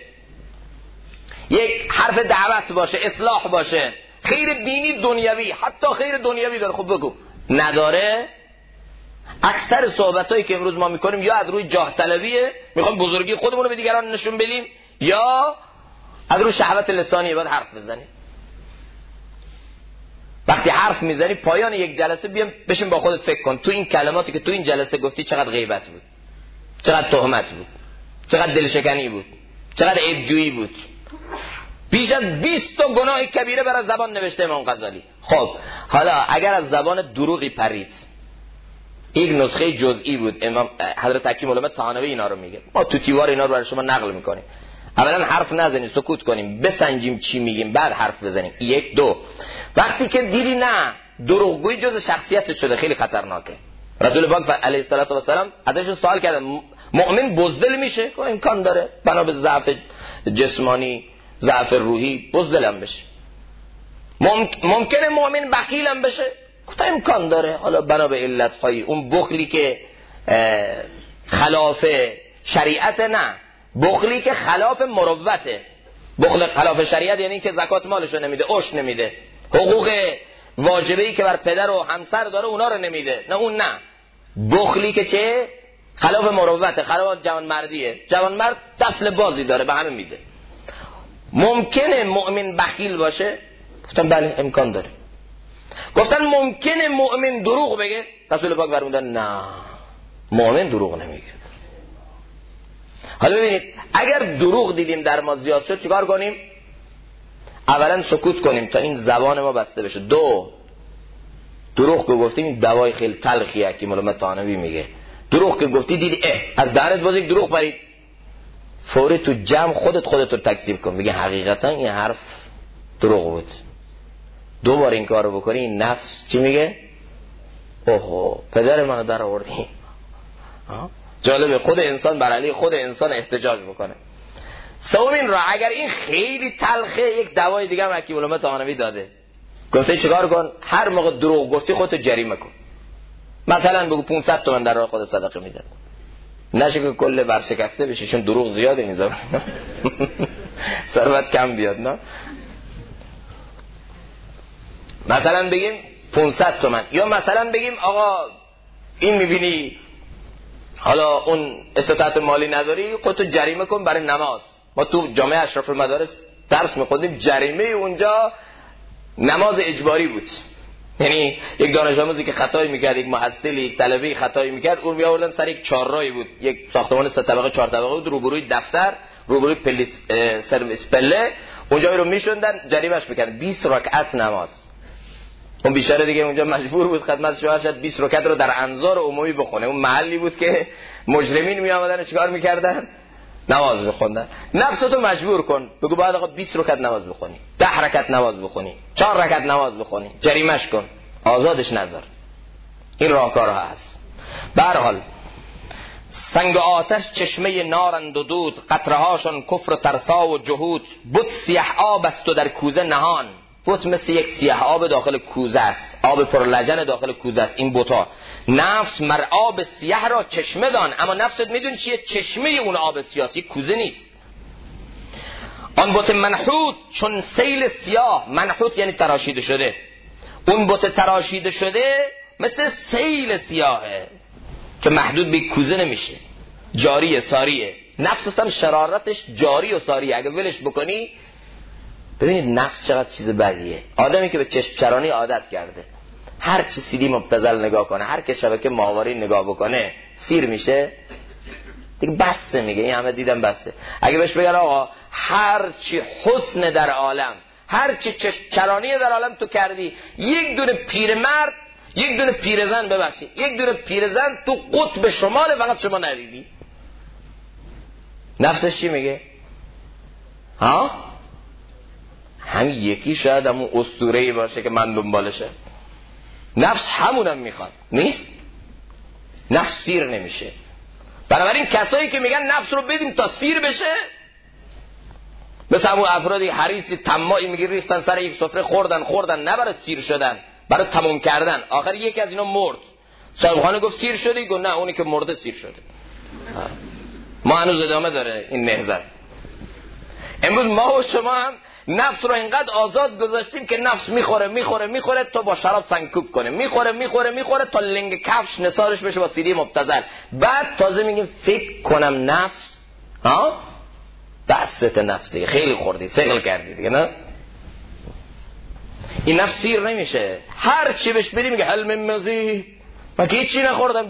یک حرف دعوت باشه، اصلاح باشه. خیر دینی دنیوی، حتی خیر دنیوی داره. خب بگو نداره. اکثر صحبتایی که امروز ما میکنیم یا از روی جاه طلبیه، میخوایم بزرگی خودمون رو به دیگران نشون بدیم، یا از روی شهوت لسانی باید حرف بزنیم. وقتی حرف میزنی پایان یک جلسه بیام بشین با خودت فکر کن، تو این کلماتی که تو این جلسه گفتی چقدر غیبت بود، چقدر تهمت بود، چقدر دلشکنی بود، چقدر عیبجویی بود. بیش از 20 تا گناه کبیره برای زبان نوشته امام غزالی. خب حالا اگر از زبان دروغی پرید، یک نسخه جزئی بود، امام حضرت حکیم علامه طحاوی اینا رو میگه، ما تو تیوار اینا رو برای شما نقل میکنیم. اولا حرف نزنیم، سکوت کنیم، بسنجیم چی میگیم، بعد حرف بزنیم. یک. دو، وقتی که دیدی نه دروغگویی جز شخصیت شده، خیلی خطرناکه. رسول پاک علیه السلام ازشون سوال کردن مؤمن بزدل میشه؟ که امکان داره، بنا به ضعف جسمانی، ضعف روحی بزدل هم بشه. ممکنه مؤمن بخیل هم بشه؟ گفت امکان داره، حالا بنا به علت‌های اون بخلی که خلاف شریعت، نه بخلی که خلاف مروته. بخل خلاف شریعت یعنی که زکات مالشو نمیده، عشر نمیده، حقوق واجبه‌ای که بر پدر و همسر داره اونا رو نمیده، نه اون نه. بخلی که چه؟ خلاف مروته، خلاف جوانمردیه. جوانمرد دفل بازی داره به همه میده. ممکنه مؤمن بخیل باشه؟ گفتن بله امکان داره. گفتن ممکنه مؤمن دروغ بگه؟ رسول پاک فرمودن نه، مؤمن دروغ نمیگه. حالا ببینید اگر دروغ دیدیم در ما زیاد شد چیکار کنیم؟ اولا سکوت کنیم تا این زبان ما بسته بشه. دو، دروغ که گفتیم این دوای خیلی تلخیه که علامه طحاوی میگه. دروغ که گفتی دیدی از دهنت باز یک دروغ پرید، فوری تو جمع خودت رو تکذیب کن، بگی حقیقتا این حرف دروغ بود. دوباره این کارو بکنی این نفس چی میگه؟ اوه پدر منو در آوردی. جالبه خود انسان بر علیه خود انسان احتجاج بکنه. سومین را اگر این خیلی تلخه، یک دوای دیگه هم حکیم علامه طحاوی داده، گفته چیکار کن؟ هر موقع دروغ گفتی خودت جریمه کن. مثلا بگو 500 تومن در راه خود صدقه میدم، نشه که کل ورشکسته بشه، چون دروغ زیاده این زمان ثروت کم بیاد. نه مثلا بگیم 500 تومن، یا مثلا بگیم آقا این میبینی حالا اون استطاعت مالی نداری، خودتو جریمه کن برای نماز. ما تو جامعه اشراف المدارس درس می‌خوندیم، جریمه اونجا نماز اجباری بود. یعنی یک دانش آموزی که خطایی میکرد، یک محصلی، یک طلبه خطایی میکرد، اون میآوردن سر یک چهارراهی بود، یک ساختمان 3 طبقه 4 طبقه بود، روبروی دفتر، روبروی سرویس پله، اونجا رو میشوندن جریمه‌اش میکردن 20 رکعت نماز. اون بیچاره دیگه اونجا مجبور بود خدمت شوهر شد 20 رکعت رو در انظار عمومی بخونه. اون محلی بود که مجرمین می آمدن چیکار میکردن؟ نماز بخوندن. نفستو مجبور کن، بگو باید آقا 20 رکعت نماز بخونی، 10 رکعت نماز بخونی، 4 رکعت نماز بخونی، جریمش کن، آزادش نذار. این راهکارها هست. به هر حال سنگ و آتش چشمه نارند و دود، قطرهاشون کفر و ترسا و جهود. بت سیاه آب است و در کوزه نهان. بت مثل یک سیاه آب داخل کوزه است، آب پرلجن داخل کوزه است. این بتا نفس مر آب سیاه را چشمه دان، اما نفست میدونی چیه؟ چشمه اون آب سیاسی کوزه نیست. آن بت منحوت چون سیل سیاه، منحوت یعنی تراشیده شده، اون بت تراشیده شده مثل سیل سیاهه که محدود به کوزه نمیشه، جاریه ساریه. نفس هم شرارتش جاری و ساریه، اگه ولش بکنی. ببینید نفس چقدر چیز بدیه. آدمی که به چشم چرانی عادت کرده، هر چی سیدی مبتذل نگاه کنه، هر که شبکه ماهواره نگاه بکنه سیر میشه دیگه. بسته میگه، این همه دیدم بسته. اگه بهش بگن آقا هر چی حسن در عالم، هر چی چشم چرانی در عالم تو کردی، یک دونه پیرمرد، یک دونه پیرزن، ببخشید یک دونه پیرزن تو قطب شمال فقط شما ندیدی، نفسش چی میگه؟ ها؟ همین یکی شاید همون اسطوره‌ای باشه که من دنبالشه. نفس همونم میخواد، نیست؟ نفس سیر نمیشه. بنابراین کسایی که میگن نفس رو بدیم تا سیر بشه، مثل همون افرادی حریصی طماعی میگه ریختن سر یک سفره خوردن نه برای سیر شدن، برای تموم کردن. آخر یکی از اینا مرد. صاحب خانه گفت سیر شدی؟ گفت نه، اونی که مرده سیر شده. ما هنوز ادامه داره این نهضت. امروز ما و شما هم نفس رو اینقدر آزاد گذاشتیم که نفس میخوره تو با شراب سنگکوب کنه، میخوره تا لنگ کفش نثارش بشه با سیدی مبتذل. بعد تازه میگیم فکر کنم نفس. ها؟ دستت نفس دیگه، خیلی خوردی، ثقل کردی دیگه، نه؟ این نفس سیر نمیشه. هر چی بهش بدی میگه حل من مزید، من که هیچی نخوردم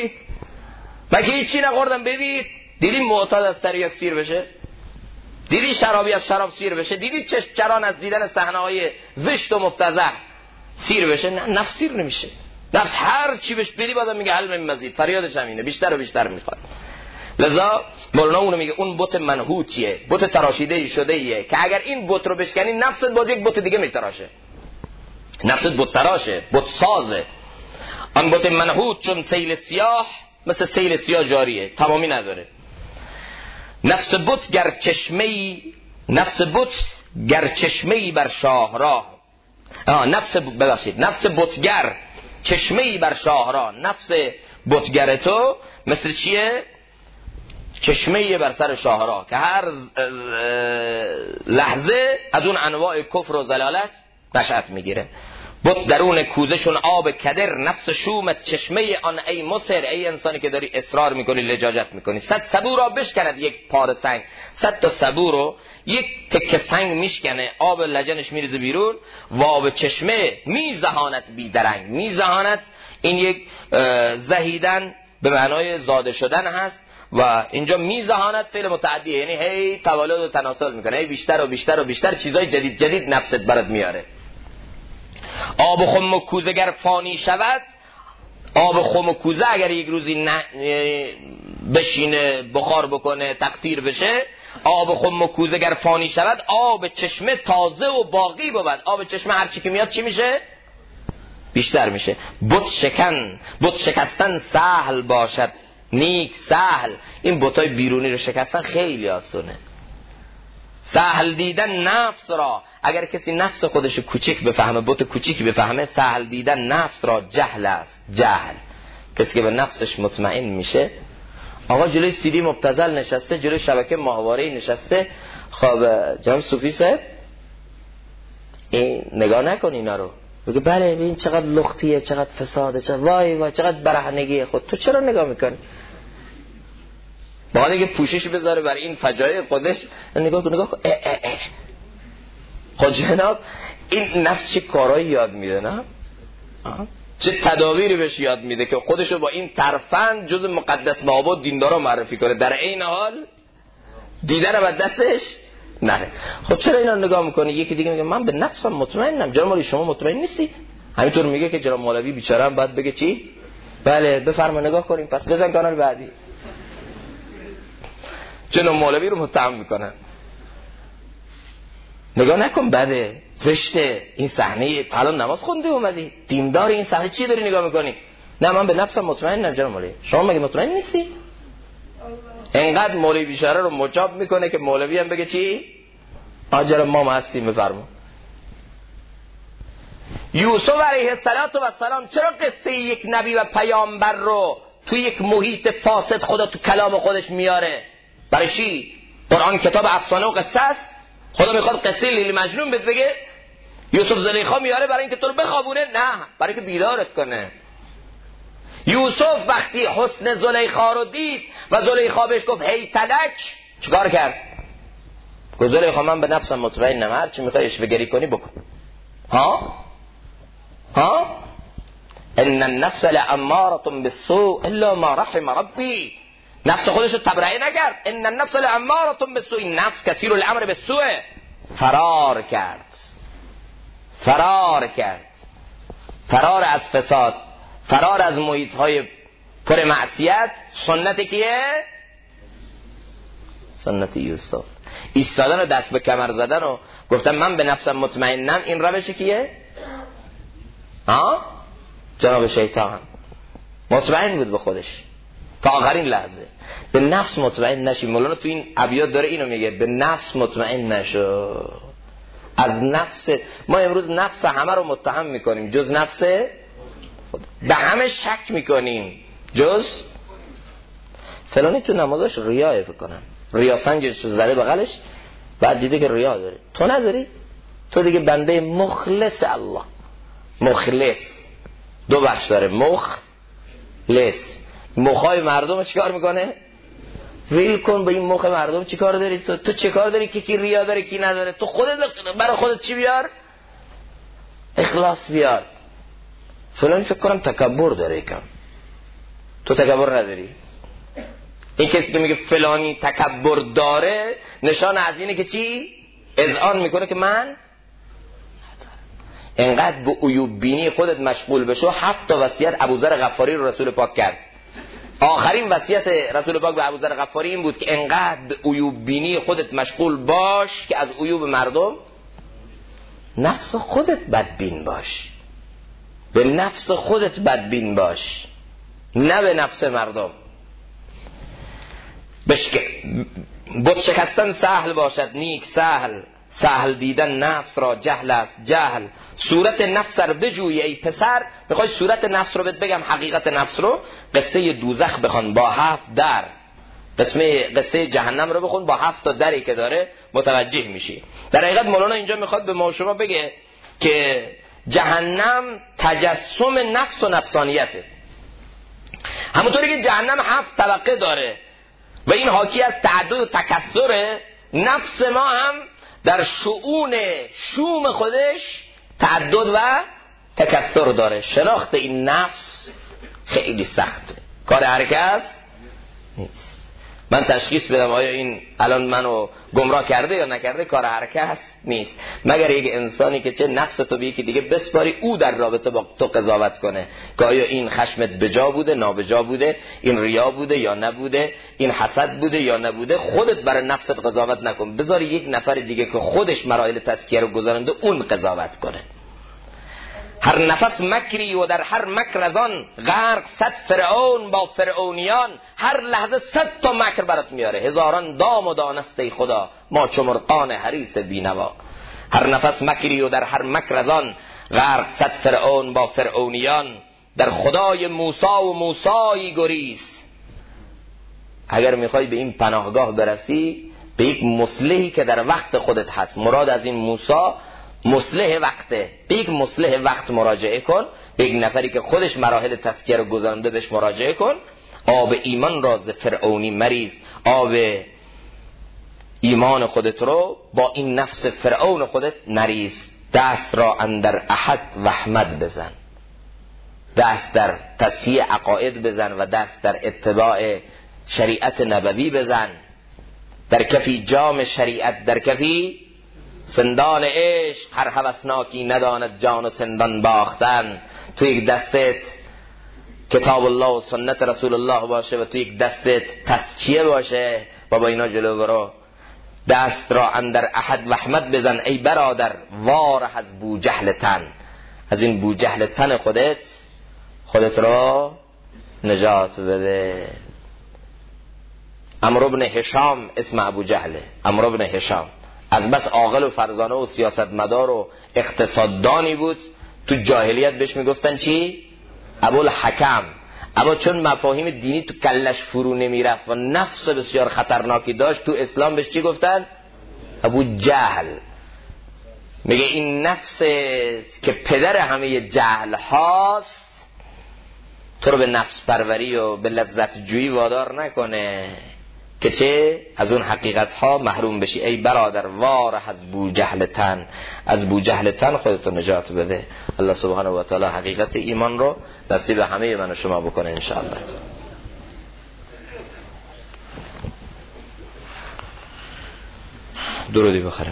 بدی. دیدی معتاد از تریاک سیر بشه؟ دیدی شرابی از شراب سیر بشه؟ دیدی چشم چران از دیدن صحنه‌های زشت و مبتذل سیر بشه؟ نه، نفس سیر نمیشه. نفس هر چی بهش بدی بازم میگه حل من مزید، فریادش همینه، بیشتر و بیشتر میخواد. لذا مولانا اونو میگه اون بت منحوتیه، بت تراشیده شده ایه که اگر این بت رو بشکنی نفست باز یک بت دیگه میتراشه. نفست بت تراشه، بت سازه. آن بت منحوت چون سیل سیاه، مثل سیل سیاه جاریه، تمامی نداره. نفس بت گر چشمه‌ای بر شاهراه. نفس بتگر چشمه‌ای بر شاهراه. نفس بتگر تو مثل چیه؟ چشمه‌ای بر سر شاهراه که هر لحظه از اون انواع کفر و ضلالت نشأت میگیره. بت درون کوزه چون آب کدر، نفس شومت چشمه آن ای مصر. ای انسانی که داری اصرار میکنی، لجاجت میکنی. 100 سبو را بشکند یک پاره سنگ. 100 تا سبو رو یک تکه سنگ میشکنه، آب لجنش میریزه بیرون و آب چشمه میزهانت بیدرنگ. میزهانت این یک زهیدن به معنای زاده شدن هست و اینجا میزهانت فعل متعدیه، یعنی هی تولد و تناسل میکنه، هی بیشتر و بیشتر و بیشتر چیزای جدید نفست برات میاره. آب خم و کوزه گر فانی شود. آب خم و کوزه اگر یک روزی بشینه، بخار بکنه، تقطیر بشه، آب خم و کوزه گر فانی شود، آب چشمه تازه و باقی بود. آب چشمه هر چی که میاد چی میشه؟ بیشتر میشه. بت شکستن سهل باشد نیک سهل. این بتای بیرونی رو شکستن خیلی آسونه. سهل دیدن نفس را، اگر کسی نفس خودش کوچیک بفهمه، بت کوچیکی بفهمه، سهل دیدن نفس را جهل است. جهل. کسی که به نفسش مطمئن میشه، آقا جلوی سیدی مبتذل نشسته، جلوی شبکه ماهواره‌ای نشسته، خب جناب صوفی صاحب این نگاه نکن اینا رو، بگه بله ببین چقدر لختیه، چقدر فساده، چقدر وای چقدر برهنگیه. خود تو چرا نگاه میکنی؟ باید اگه پوشش بذاره برای این فجایع خودش، نگاه کن. خود جناب این نفس چه کارایی یاد میده، نه؟ چه تدابیری بهش یاد میده که خودشو با این ترفند جز مقدس مآباد دیندارا معرفی کنه، در این حال دیدن و دستش نره. خب چرا اینا نگاه میکنه؟ یکی دیگه میگه من به نفسم مطمئنم. جناب مولوی شما مطمئن نیستی؟ همینطور میگه که جناب مولوی بیچاره هم بعد بگه چی؟ بله بفرما نگاه کنیم، پس بزن کانال بعدی. چون مولوی رو متهم میکنن. نگاه نکن بده، زشته، این صحنه الان نماز خونده اومدی دیندار، این صحنه چی داری نگاه میکنی؟ نه من به نفسم مطمئنم جناب مولوی. شما مگه مطمئن نیستی؟ اینقدر مولوی بیچاره رو مجاب میکنه که مولوی هم بگه چی؟ آجر ما هستیم. بفرما یوسف علیه السلام چرا قصه یک نبی و پیامبر رو توی یک محیط فاسد خدا تو کلام خودش میاره؟ برای چی؟ قرآن کتاب افسانه و قصه است. خدا میخواد قصه لیلی مجنون بهت بگه؟ یوسف زلیخا میاره برای اینکه تو رو بخوابونه؟ نه، برای که بیدارت کنه. یوسف وقتی حسن زلیخا رو دید و زلیخا بهش گفت هی تلک، چیکار کرد؟ گفت زلیخا من به نفسم مطمئنم، هر چی میخوای اشوه‌گری کنی بکن. ها ان النفس لاماره بالسوء الا ما رحم ربی. نفس خودش رو تبرئه نکرد. ان النفس لاماره بالسوء، نفس کثیر الامر بالسوء. فرار کرد، فرار از فساد، فرار از محیط های پر معصیت. سنت کیه؟ سنت یوسف. ایستادن و دست به کمر زدن و گفتم من به نفسم مطمئنم، این روش کیه؟ جناب شیطان. مطمئن بود به خودش تا آخرین لحظه. به نفس مطمئن نشی. مولانا تو این ابیات داره اینو میگه، به نفس مطمئن نشو. از نفس ما امروز نفس همه رو متهم میکنیم جز نفس خدا. به همه شک میکنیم جز فلانی تو نمازش ریاه فکر کنم، ریا سنجش زده بغلش، بعد دیده که ریا داره. تو نداری؟ تو دیگه بنده مخلص الله. مخلص دو بخش داره، مخلص. مخای مردم چیکار میکنه؟ ویل کن به این مخ مردم چیکار داری؟ تو چیکار داری که کی ریا داره کی نداره؟ تو خودت برای خودت چی بیار؟ اخلاص بیار. فلان فکر کنم تکبر داره کم. تو تکبر نداری. این کسی که میگه فلانی تکبر داره نشان از اینه که چی؟ اذعان میکنه که من انقدر به عیوب بینی خودت مشغول بشو. 7 وصیت ابوذر غفاری رو رسول پاک کرد. آخرین وصیت رسول پاک به ابوذر غفاری این بود که انقدر به عیوب بینی خودت مشغول باش که از عیوب مردم نفس خودت بدبین باش. به نفس خودت بدبین باش، نه به نفس مردم. بت شکستن سهل باشد نیک سهل دیدن نفس را جهل است جهل. صورت نفس رو بجوی ای پسر. میخوای صورت نفس رو بگم، حقیقت نفس رو؟ قصه دوزخ بخوان با 7 در. قصه جهنم رو بخون با 7 تا دری که داره متوجه میشی. در حقیقت مولانا اینجا میخواد به ما شما بگه که جهنم تجسم نفس و نفسانیته. همونطوری که جهنم 7 طبقه داره و این حاکی از تعدد و تکثره، نفس ما هم در شؤون شوم خودش تعدد و تکثر داره. شناخت این نفس خیلی سخته، کار هر کس نیست. من تشخیص بدم آیا این الان منو گمراه کرده یا نکرده، کار هر کس نیست، مگر یک انسانی که چه نفس تو به یکی دیگه بسپاری، او در رابطه با تو قضاوت کنه که آیا این خشمت بجا بوده نابجا بوده، این ریا بوده یا نبوده، این حسد بوده یا نبوده. خودت برای نفست قضاوت نکن، بذار یک نفر دیگه که خودش مراحل تزکیه رو گذرانده اون قضاوت کنه. هر نفس مکری و در هر مکر از آن غرق 100 فرعون با فرعونیان. هر لحظه 100 تا مکر برات میاره، هزاران دام و دانسته خدا ما چو مرغان حریص بینوا. هر نفس مکری و در هر مکر از آن غرق 100 فرعون با فرعونیان. در خدای موسی و موسایی گریز. اگر میخوای به این پناهگاه برسی، به یک مصلحی که در وقت خودت هست، مراد از این موسی مصلح وقته، به یک مصلح وقت مراجعه کن، به یک نفری که خودش مراحل تزکیه رو گذرانده بهش مراجعه کن. آب ایمان را ز فرعونی مریز، آب ایمان خودت رو با این نفس فرعون خودت نریز. دست را اندر احد و احمد بزن، دست در تصحیح عقاید بزن و دست در اتباع شریعت نبوی بزن. در کفی جام شریعت، در کفی سندان عشق. هر هوسناکی نداند جان و سندان باختن. تو یک دستت کتاب الله و سنت رسول الله باشه و تو یک دستت تزکیه باشه و با اینا جلو برو. دست را اندر احد وحمت بزن ای برادر، واره از بوجهل تن، از این بوجهل تن خودت را نجات بده. عمرو بن هشام اسم ابو جهله، عمرو بن هشام از بس عاقل و فرزانه و سیاستمدار و اقتصاددانی بود، تو جاهلیت بهش میگفتن چی؟ ابوالحکم. اما چون مفاهیم دینی تو کلش فرو نمیرفت و نفس بسیار خطرناکی داشت، تو اسلام بهش چی گفتن؟ ابو جهل. میگه این نفس که پدر همه جهل هاست تو رو به نفس پروری و به لذت جویی وادار نکنه که چه از اون حقیقت ها محروم بشی. ای برادر واره از بوجهل تن، از بوجهل تن خودتو نجات بده. الله سبحانه و تعالی حقیقت ایمان رو نصیب همه من و شما بکنه انشاءالله. درودی بخیریم.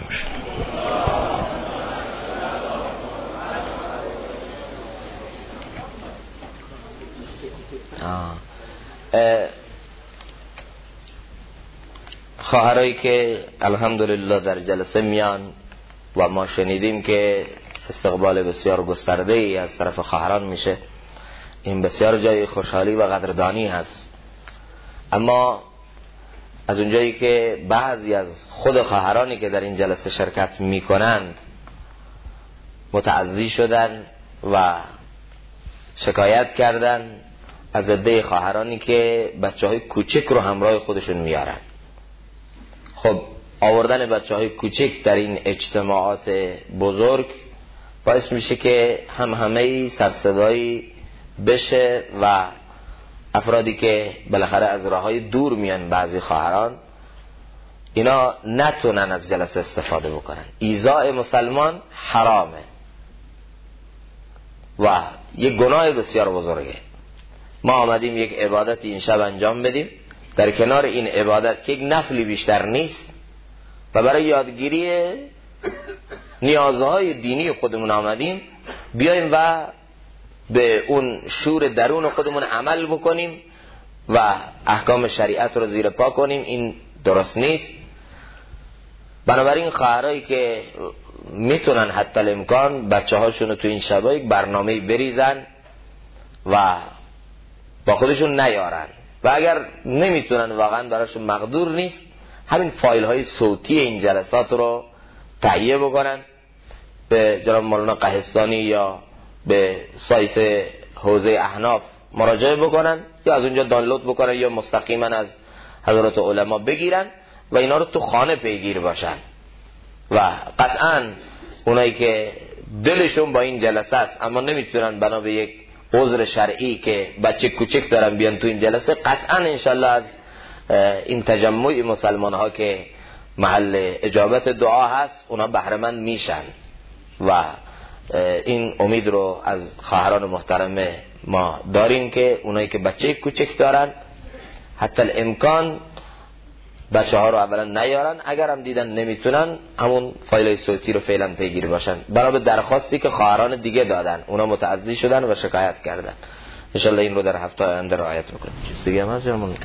خواهرایی که الحمدلله در جلسه میان و ما شنیدیم که استقبال بسیار گسترده ای از طرف خواهران میشه، این بسیار جای خوشحالی و قدردانی هست. اما از اونجایی که بعضی از خود خواهرانی که در این جلسه شرکت میکنند متعزی شدن و شکایت کردن از عده خواهرانی که بچه‌های کوچک رو همراه خودشون میارن. خب آوردن بچه‌های کوچک در این اجتماعات بزرگ باعث میشه که همه سرصدایی بشه و افرادی که بالاخره از راههای دور میان، بعضی خواهران، اینا نتونن از جلسه استفاده بکنن. ایذاء مسلمان حرامه و یک گناه بسیار بزرگه. ما آمدیم یک عبادتی این شب انجام بدیم، در کنار این عبادت که یک نفلی بیشتر نیست و برای یادگیری نیازهای دینی خودمون آمدیم، بیایم و به اون شور درون خودمون عمل بکنیم و احکام شریعت رو زیر پا کنیم. این درست نیست. بنابراین خواهرایی که میتونن حتی الامکان بچه هاشون رو تو این شبا یک برنامه بریزن و با خودشون نیارن، و اگر نمیتونن واقعا براشون مقدور نیست، همین فایل های صوتی این جلسات رو تهیه بکنن، به جناب مولانا قهستانی یا به سایت حوزه احناف مراجعه بکنن یا از اونجا دانلود بکنن یا مستقیما از حضرات علما بگیرن و اینا رو تو خانه پیگیر باشن. و قطعا اونایی که دلشون با این جلسه است اما نمیتونن بنا به یک عذر شرعی که بچه کوچک دارن بیان تو این جلسه، قطعا انشالله از این تجمع مسلمان ها که محل اجابت دعا هست اونا بهره مند میشن و این امید رو از خواهران محترم ما داریم که اونایی که بچه کوچک دارن حتی الامکان بچه ها رو اولا نیارن، اگر هم دیدن نمیتونن همون فایل صوتی رو فعلا پیگیر باشن. برای درخواستی که خواهران دیگه دادن، اونا متعزی شدن و شکایت کردن، انشالله این رو در هفته آینده رعایت میکنیم. چیز دیگه هم هست جمعون؟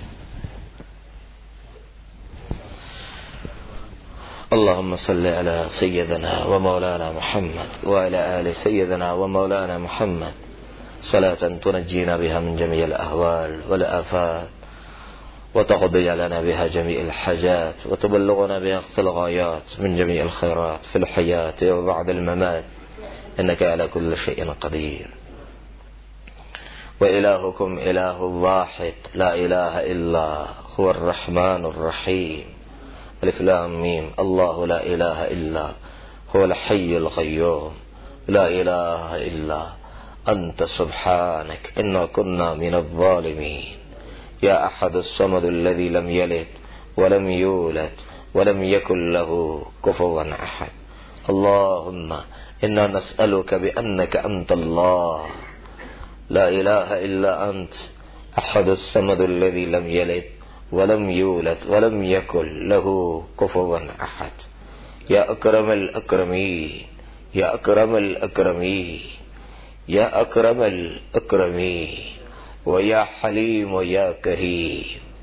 اللهم صل على سيدنا ومولانا محمد وعلى آل سيدنا ومولانا محمد صلاة تنجينا بها من جميع الأهوال والآفات وتقضي لنا بها جميع الحاجات وتبلغنا بها أقصى الغايات من جميع الخيرات في الحياة وبعد الممات إنك على كل شيء قدير. وإلهكم إله واحد لا إله إلا هو الرحمن الرحيم. الف لام ميم. الله لا إله إلا هو الحي القيوم لا إله إلا أنت سبحانك إنا كنا من الظالمين. يا أحد الصمد الذي لم يلد ولم يولد ولم يكن له كفوا أحد. اللهم إنا نسألك بأنك أنت الله لا إله إلا أنت أحد الصمد الذي لم يلد ولم يولد ولم يكن له كفوا أحد. يا أكرم الأكرمين يا أكرم الأكرمين يا أكرم الأكرمين ويا حليم ويا كريم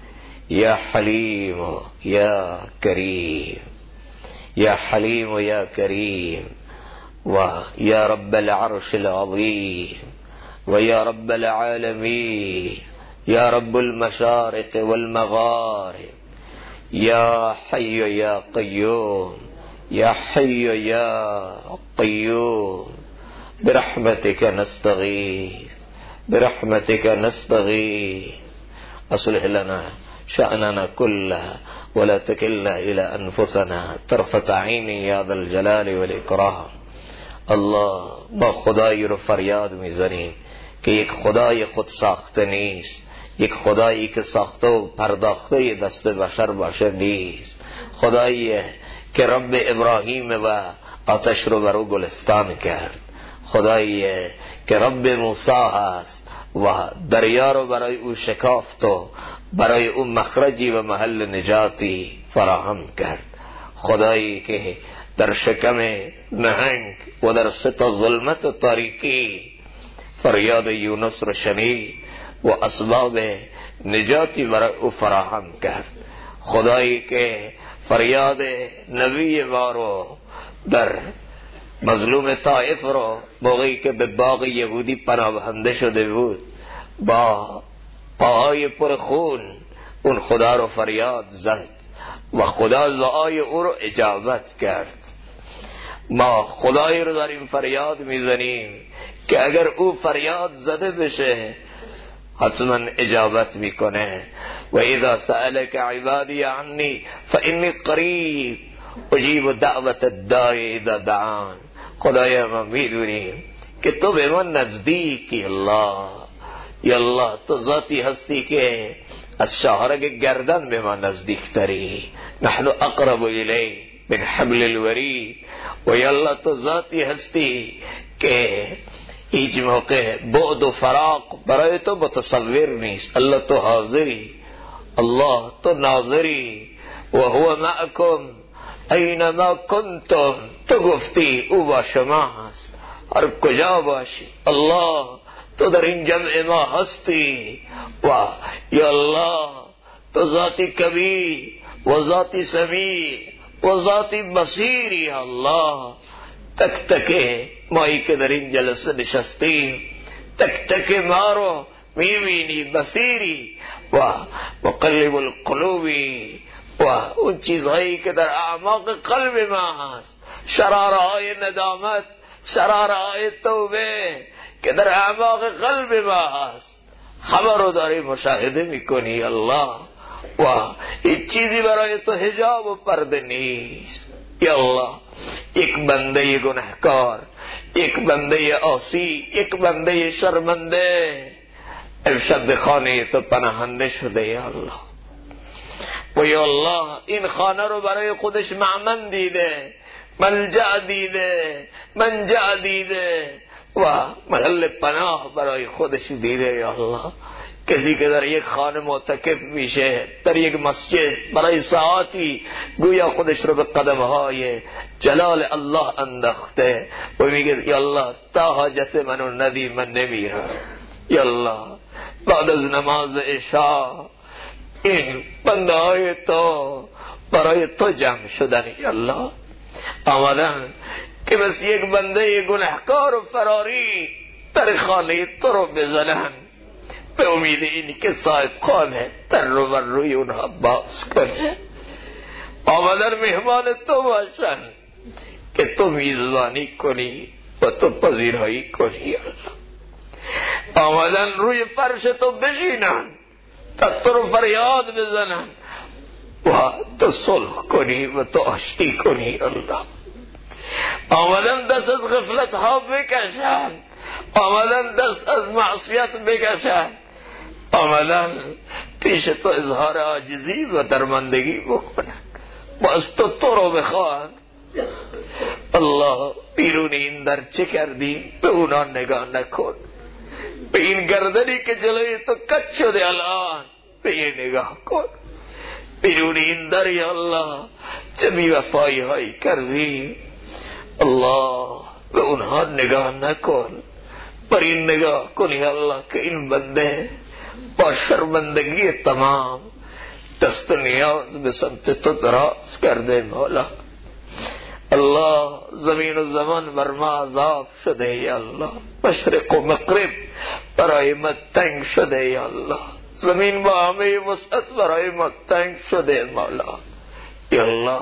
یا حلیم یا کریم، یا حلیم یا کریم، و یا رب العرش العظیم، و یا رب العالمین، یا رب المشارق والمغارب، یا حی یا قیوم، یا حی یا قیوم، برحمتك نستغیث، برحمتك نستغیث، اصلح لنا شأننا كله ولا تكلنا إلى أنفسنا طرفة عين يا ذا الجلال والإكرام. الله ما خدایی رو فریاد میزنیم که یک خدای خود ساخته نیست، یک خدایی که ساخته و پرداخته دست بشر باشه نیست، خدایی که رب ابراهیم و آتش رو برو گلستان کرد، خدایی که رب موسی هست و دریا رو برای او شکافت و برای او مخرجی و محل نجاتی فراهم کرد، خدایی که در شکم نهنگ و در سطح ظلمت و تاریکی فریاد یونس رو شنید و اسباب نجاتی برای او فراهم کرد، خدایی که فریاد نبی ما رو در مظلوم طائف رو موقعی که به باغ یهودی پناهنده شده بود با پاهای پر خون اون خدا رو فریاد زد و خدا دعای او رو اجابت کرد. ما خدایی رو داریم فریاد میزنیم که اگر او فریاد زده بشه حتما اجابت میکنه. و اذا سألك عبادی عنی فانی قریب اجیب دعوت الداعی اذا دعان. خدایا ما میدونیم که تو به من نزدیکی الله، یا الله تو ذاتی هستی که از شاهرگ گردن به ما نزدیک تری، نحن اقرب الیه من حبل الورید. و یا الله تو ذاتی هستی که هیچ موقع بعد و فراق برای تو متصور نیست. الله تو حاضری، الله تو ناظری، و هو معکم اینما کنتم. تو گفتی او با شما هست هر کجا باشی. الله تو در این جمع ما هستی و یا الله تو ذاتی کبیر و ذاتی سمیع و ذاتی بصیری. الله تک تک مایی که در این جلسه نشستیم تک تک ما رو میبینی، بصیری و مقلب القلوبی و اون چیزهایی که در اعماق قلب ما هست، شرارهای ندامت، شرارهای توبه که در اعماق قلب ما هست، همه رو داری مشاهده میکنی الله و هیچ چیزی برای تو حجاب و پرده نیست. یا الله یک بنده گناهکار، یک بنده عاصی، یک بنده شرمنده امشب به خانه تو پناهنده شده یا الله. و یا الله این خانه رو برای خودش مأمن دیده، ملجأ دیده، منجأ دیده و محل پناه برای خودش دیده یا الله. کسی که در یک خانه معتکف میشه، در یک مسجد برای ساعتی گویا خودش رو به قدمهای جلال الله انداخته و میگه یا الله تا حاجت منو ندی من نمیرم. یا الله بعد از نماز عشاء این بنده های تو برای تو جمع شدن یا الله آمدن که بس یک بنده گناهکار و فراری در خانه تو رو بزنن به امید اینی که صاحب خانه در رو بر روی اونها باز کنه. آمدن مهمان تو باشن که تو میزبانی کنی و تو پذیرایی کنی. آمدن روی فرش تو بشینن تا تو رو فریاد بزنن و تو صلح کنی و تو آشتی کنی. الله آمدن دست از غفلت ها بکشن، آمدن دست از معصیت بکشن، آمدن پیش تو اظهار عاجزی و درماندگی بکنن و از تو رو بخوان. الله بیرون این در چه کردی به اونا نگاه نکن، به این گردنی که جلوی تو کج شده الان به این نگاه کن. بیرون این در یا الله چه بی‌وفایی هایی کردی الله به اونها نگاه نکن، بر این نگاه کنی الله که این بنده با شرمندگی تمام दस्त नियाज به سمت تو دراز کرده مولا. الله زمین و زمان بر ما عذاب شده یا الله. مشرق و مغرب برای ما تنگ شده یا الله. زمین با همه وسعت برای ما تنگ شده مولا. یا الله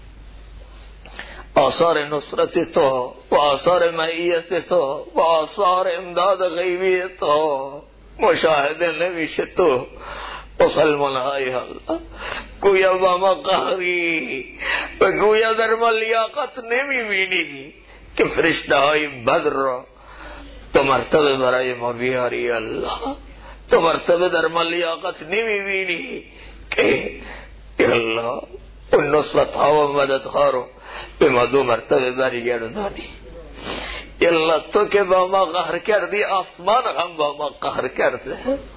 آثار نصرت تو و آثار معیت تو و آثار امداد غیبی تو مشاهده نمیشه. تو مسلمان های الله گویا با ما قهری و گویا در ما لیاقت نمیبینی که فرشته های بدر را تو مرتبه برای ما بیاری الله. تو مرتبه در ما لیاقت نمیبینی که الله اون نصرت ها و مدد ها رو به ما 2 مرتبه برگردانی. الله تو که با ما قهر کردی آسمان هم با ما قهر کرده.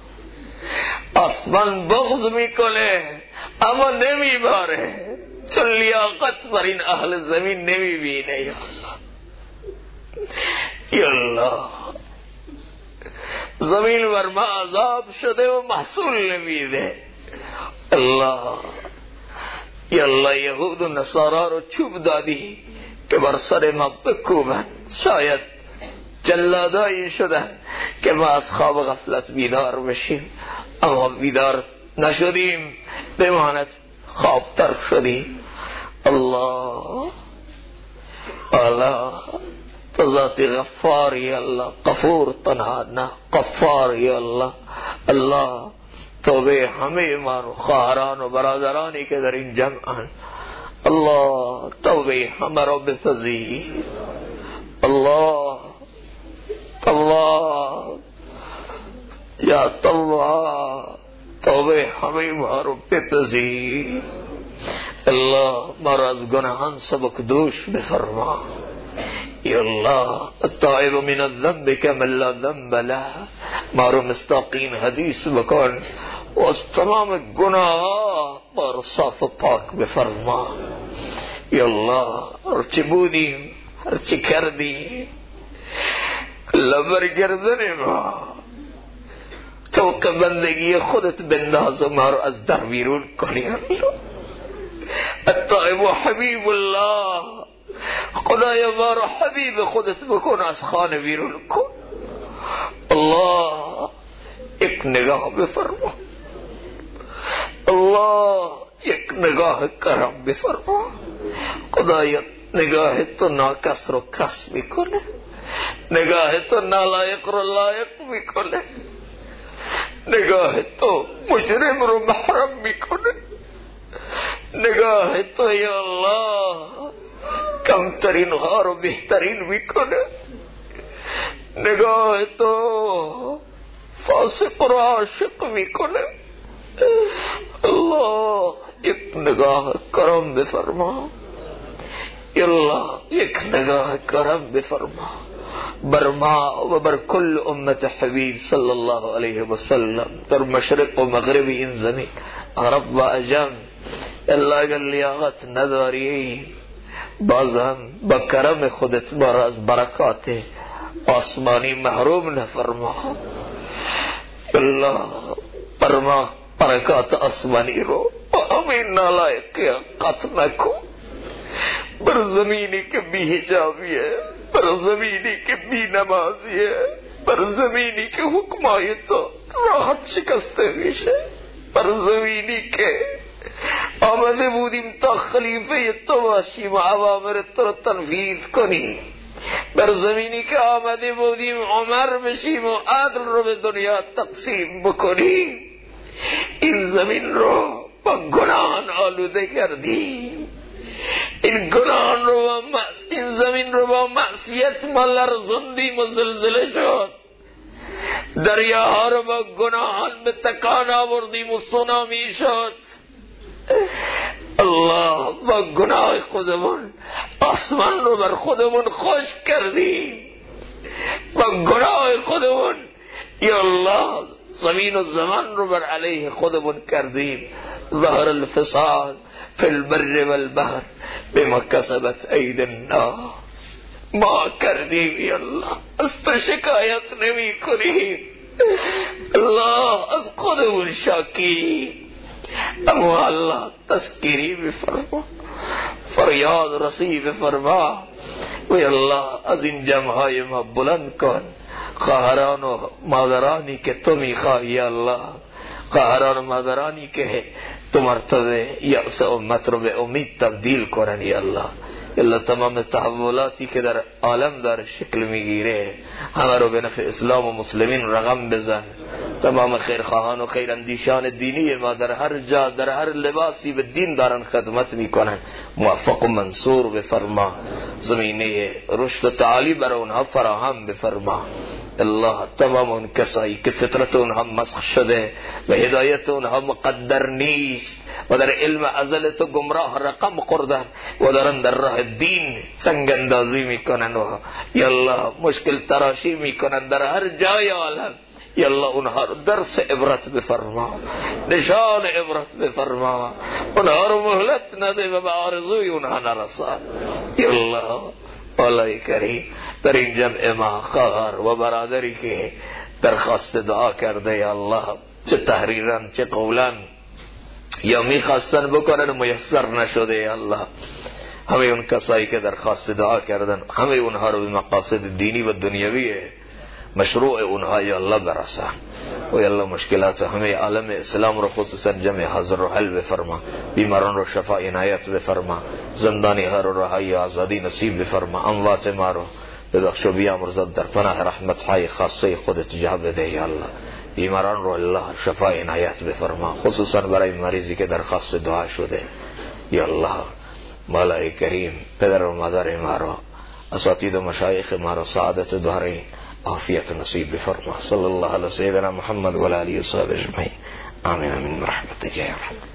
آسمان بغض میکنه اما نمیباره چون لیاقت بر این اهل زمین نمیبینه. یا الله یا الله زمین بر ما عذاب شده و محصول نمیده. الله یا الله یهود و نصارا رو چوب دادی که بر سر ما بکوبن. شاید جلادایی شدن که ما از خواب غفلت بیدار بشیم اما بیدار نشدیم، بماند خواب تر شدیم. الله الله تو ذات غفار یا الله. غفور تنها نه غفار یا الله. الله توبه همه ما رو خواهران و برادرانی که در این جمعن الله توبه همه رو بپذیر. الله الله یا الله توبه همه ما رو بپذیر. الله ما را از گناهان سبک دوش بفرما. یا الله التائب من الذنب كمن لا ذنب له. ما رو مستقیم حدیث بکن و از تمام گناه ما رو صاف و پاک بفرما. یا الله هرچی بودیم هرچی کردیم لبرگردن ما تو که بندگی خودت بنداز و ما رو از در بیرون کنی. التائب و حبیب الله خدای ما رو حبیب خودت بکن از خانه بیرون کن. الله یک نگاه بفرما. الله یک نگاه کرم بفرما. خدای نگاه تو ناکس رو کس میکنه، نگاه تو نالایق رو لایق میکنه، نگاه تو مجرم رو محرم میکنه، نگاه تو یا الله کمترین ها رو بهترین میکنه، نگاه تو فاسق رو عاشق میکنه. الله یک نگاه کرم بفرما. یا الله یک نگاه کرم بفرما بر ما و بر کل امت حبیب صلی الله علیه و سلم در مشرق و مغرب این زمین عرب و عجم. الله اگر لیاقت نداری باز هم با کرم خودت ما را از برکات آسمانی محروم نفرما. الله بر ما برکات آسمانی رو با همین نالایقی قطع نکن. بر زمینی که بی حجابیه، بر زمینی که بی نمازیه، بر زمینی که حکمای تو راحت شکسته میشه، بر زمینی که آمده بودیم تا خلیفه تو باشیم و اوامر تو رو تنفیذ کنیم، بر زمینی که آمده بودیم عمر بشیم و عدل رو به دنیا تقسیم بکنیم، این زمین رو با گناهان آلوده کردیم. این گناهان رو این زمین رو با معصیت ما لرزوندیم و زلزله شد. دریاها رو با گناهان به تکان آوردیم و سونامی شد. الله با گناه خودمون آسمان رو بر خودمون خشک کردیم، با گناه خودمون یا الله زمین و زمان رو بر علیه خودمون کردیم. ظهر الفساد فی البر والبحر بما کسبت اید الناس. ما کردیم یا الله، از تو شکایت نمی کنیم. الله از خودمون شاکی، اما الله تذکیری بفرما، فریاد رسی بفرما. و الله از این جمعهای ما بلند کن خواهران و مادرانی که تو میخواهی یا الله، خواهران و مادرانی که تو مرتبه یأس امت رو به امید تبدیل کنن یا الله. الله تمام تحولاتی که در عالم داره شکل میگیره همه رو به نفع اسلام و مسلمین رقم بزن. تمام خیرخواهان و خیراندیشان دینی ما در هر جا در هر لباسی به دین دارن خدمت میکنن موفق و منصور بفرما. زمینه رشد و تعالی بر اونها فراهم بفرما. الله تمام اون کسایی که فطرت اونها مسخ شده و هدایت اونها مقدر نیست و در علم ازل تو گمراه رقم خوردن و دارن در راه دین سنگ اندازی میکنن و یا الله مشکل تراشی میکنن در هر جای عالم. یا الله اونها رو درس عبرت بفرما، نشان عبرت بفرما، اونها رو مهلت نده و به آرزوی اونها نرسان. یا الله مولا کریم در این جمع ما خواهر و برادری که درخواست دعا کرده یا الله چه تحریرن چه قولن یا میخواستن بکنن میسر نشده یا الله، همه اون کسایی که درخواست دعا کردن همه اونها رو به مقاصد دینی و دنیوی مشروع اونها یا الله برسان و یا الله مشکلات همه عالم اسلام رو خصوصا جمع حاضر رو حل بفرما، بیماران رو شفا عنایت بفرما، زندانی ها رو رهایی آزادی نصیب بفرما، اموات ما رو ببخش و بیامرزد در پناه رحمت های خاصه خودت جا بده یا الله. بیماران رو الله شفا عنایت بفرما، خصوصا برای مریضی که درخواست دعا شده یا الله. مولا کریم پدر و مادر ما رو، اساتید و مشایخ ما رو سعادت دارین عافیت نصیب بفرما. صلی الله علی سیدنا محمد و علی و صحبه اجمعین. آمین آمین برحمتک یا رب.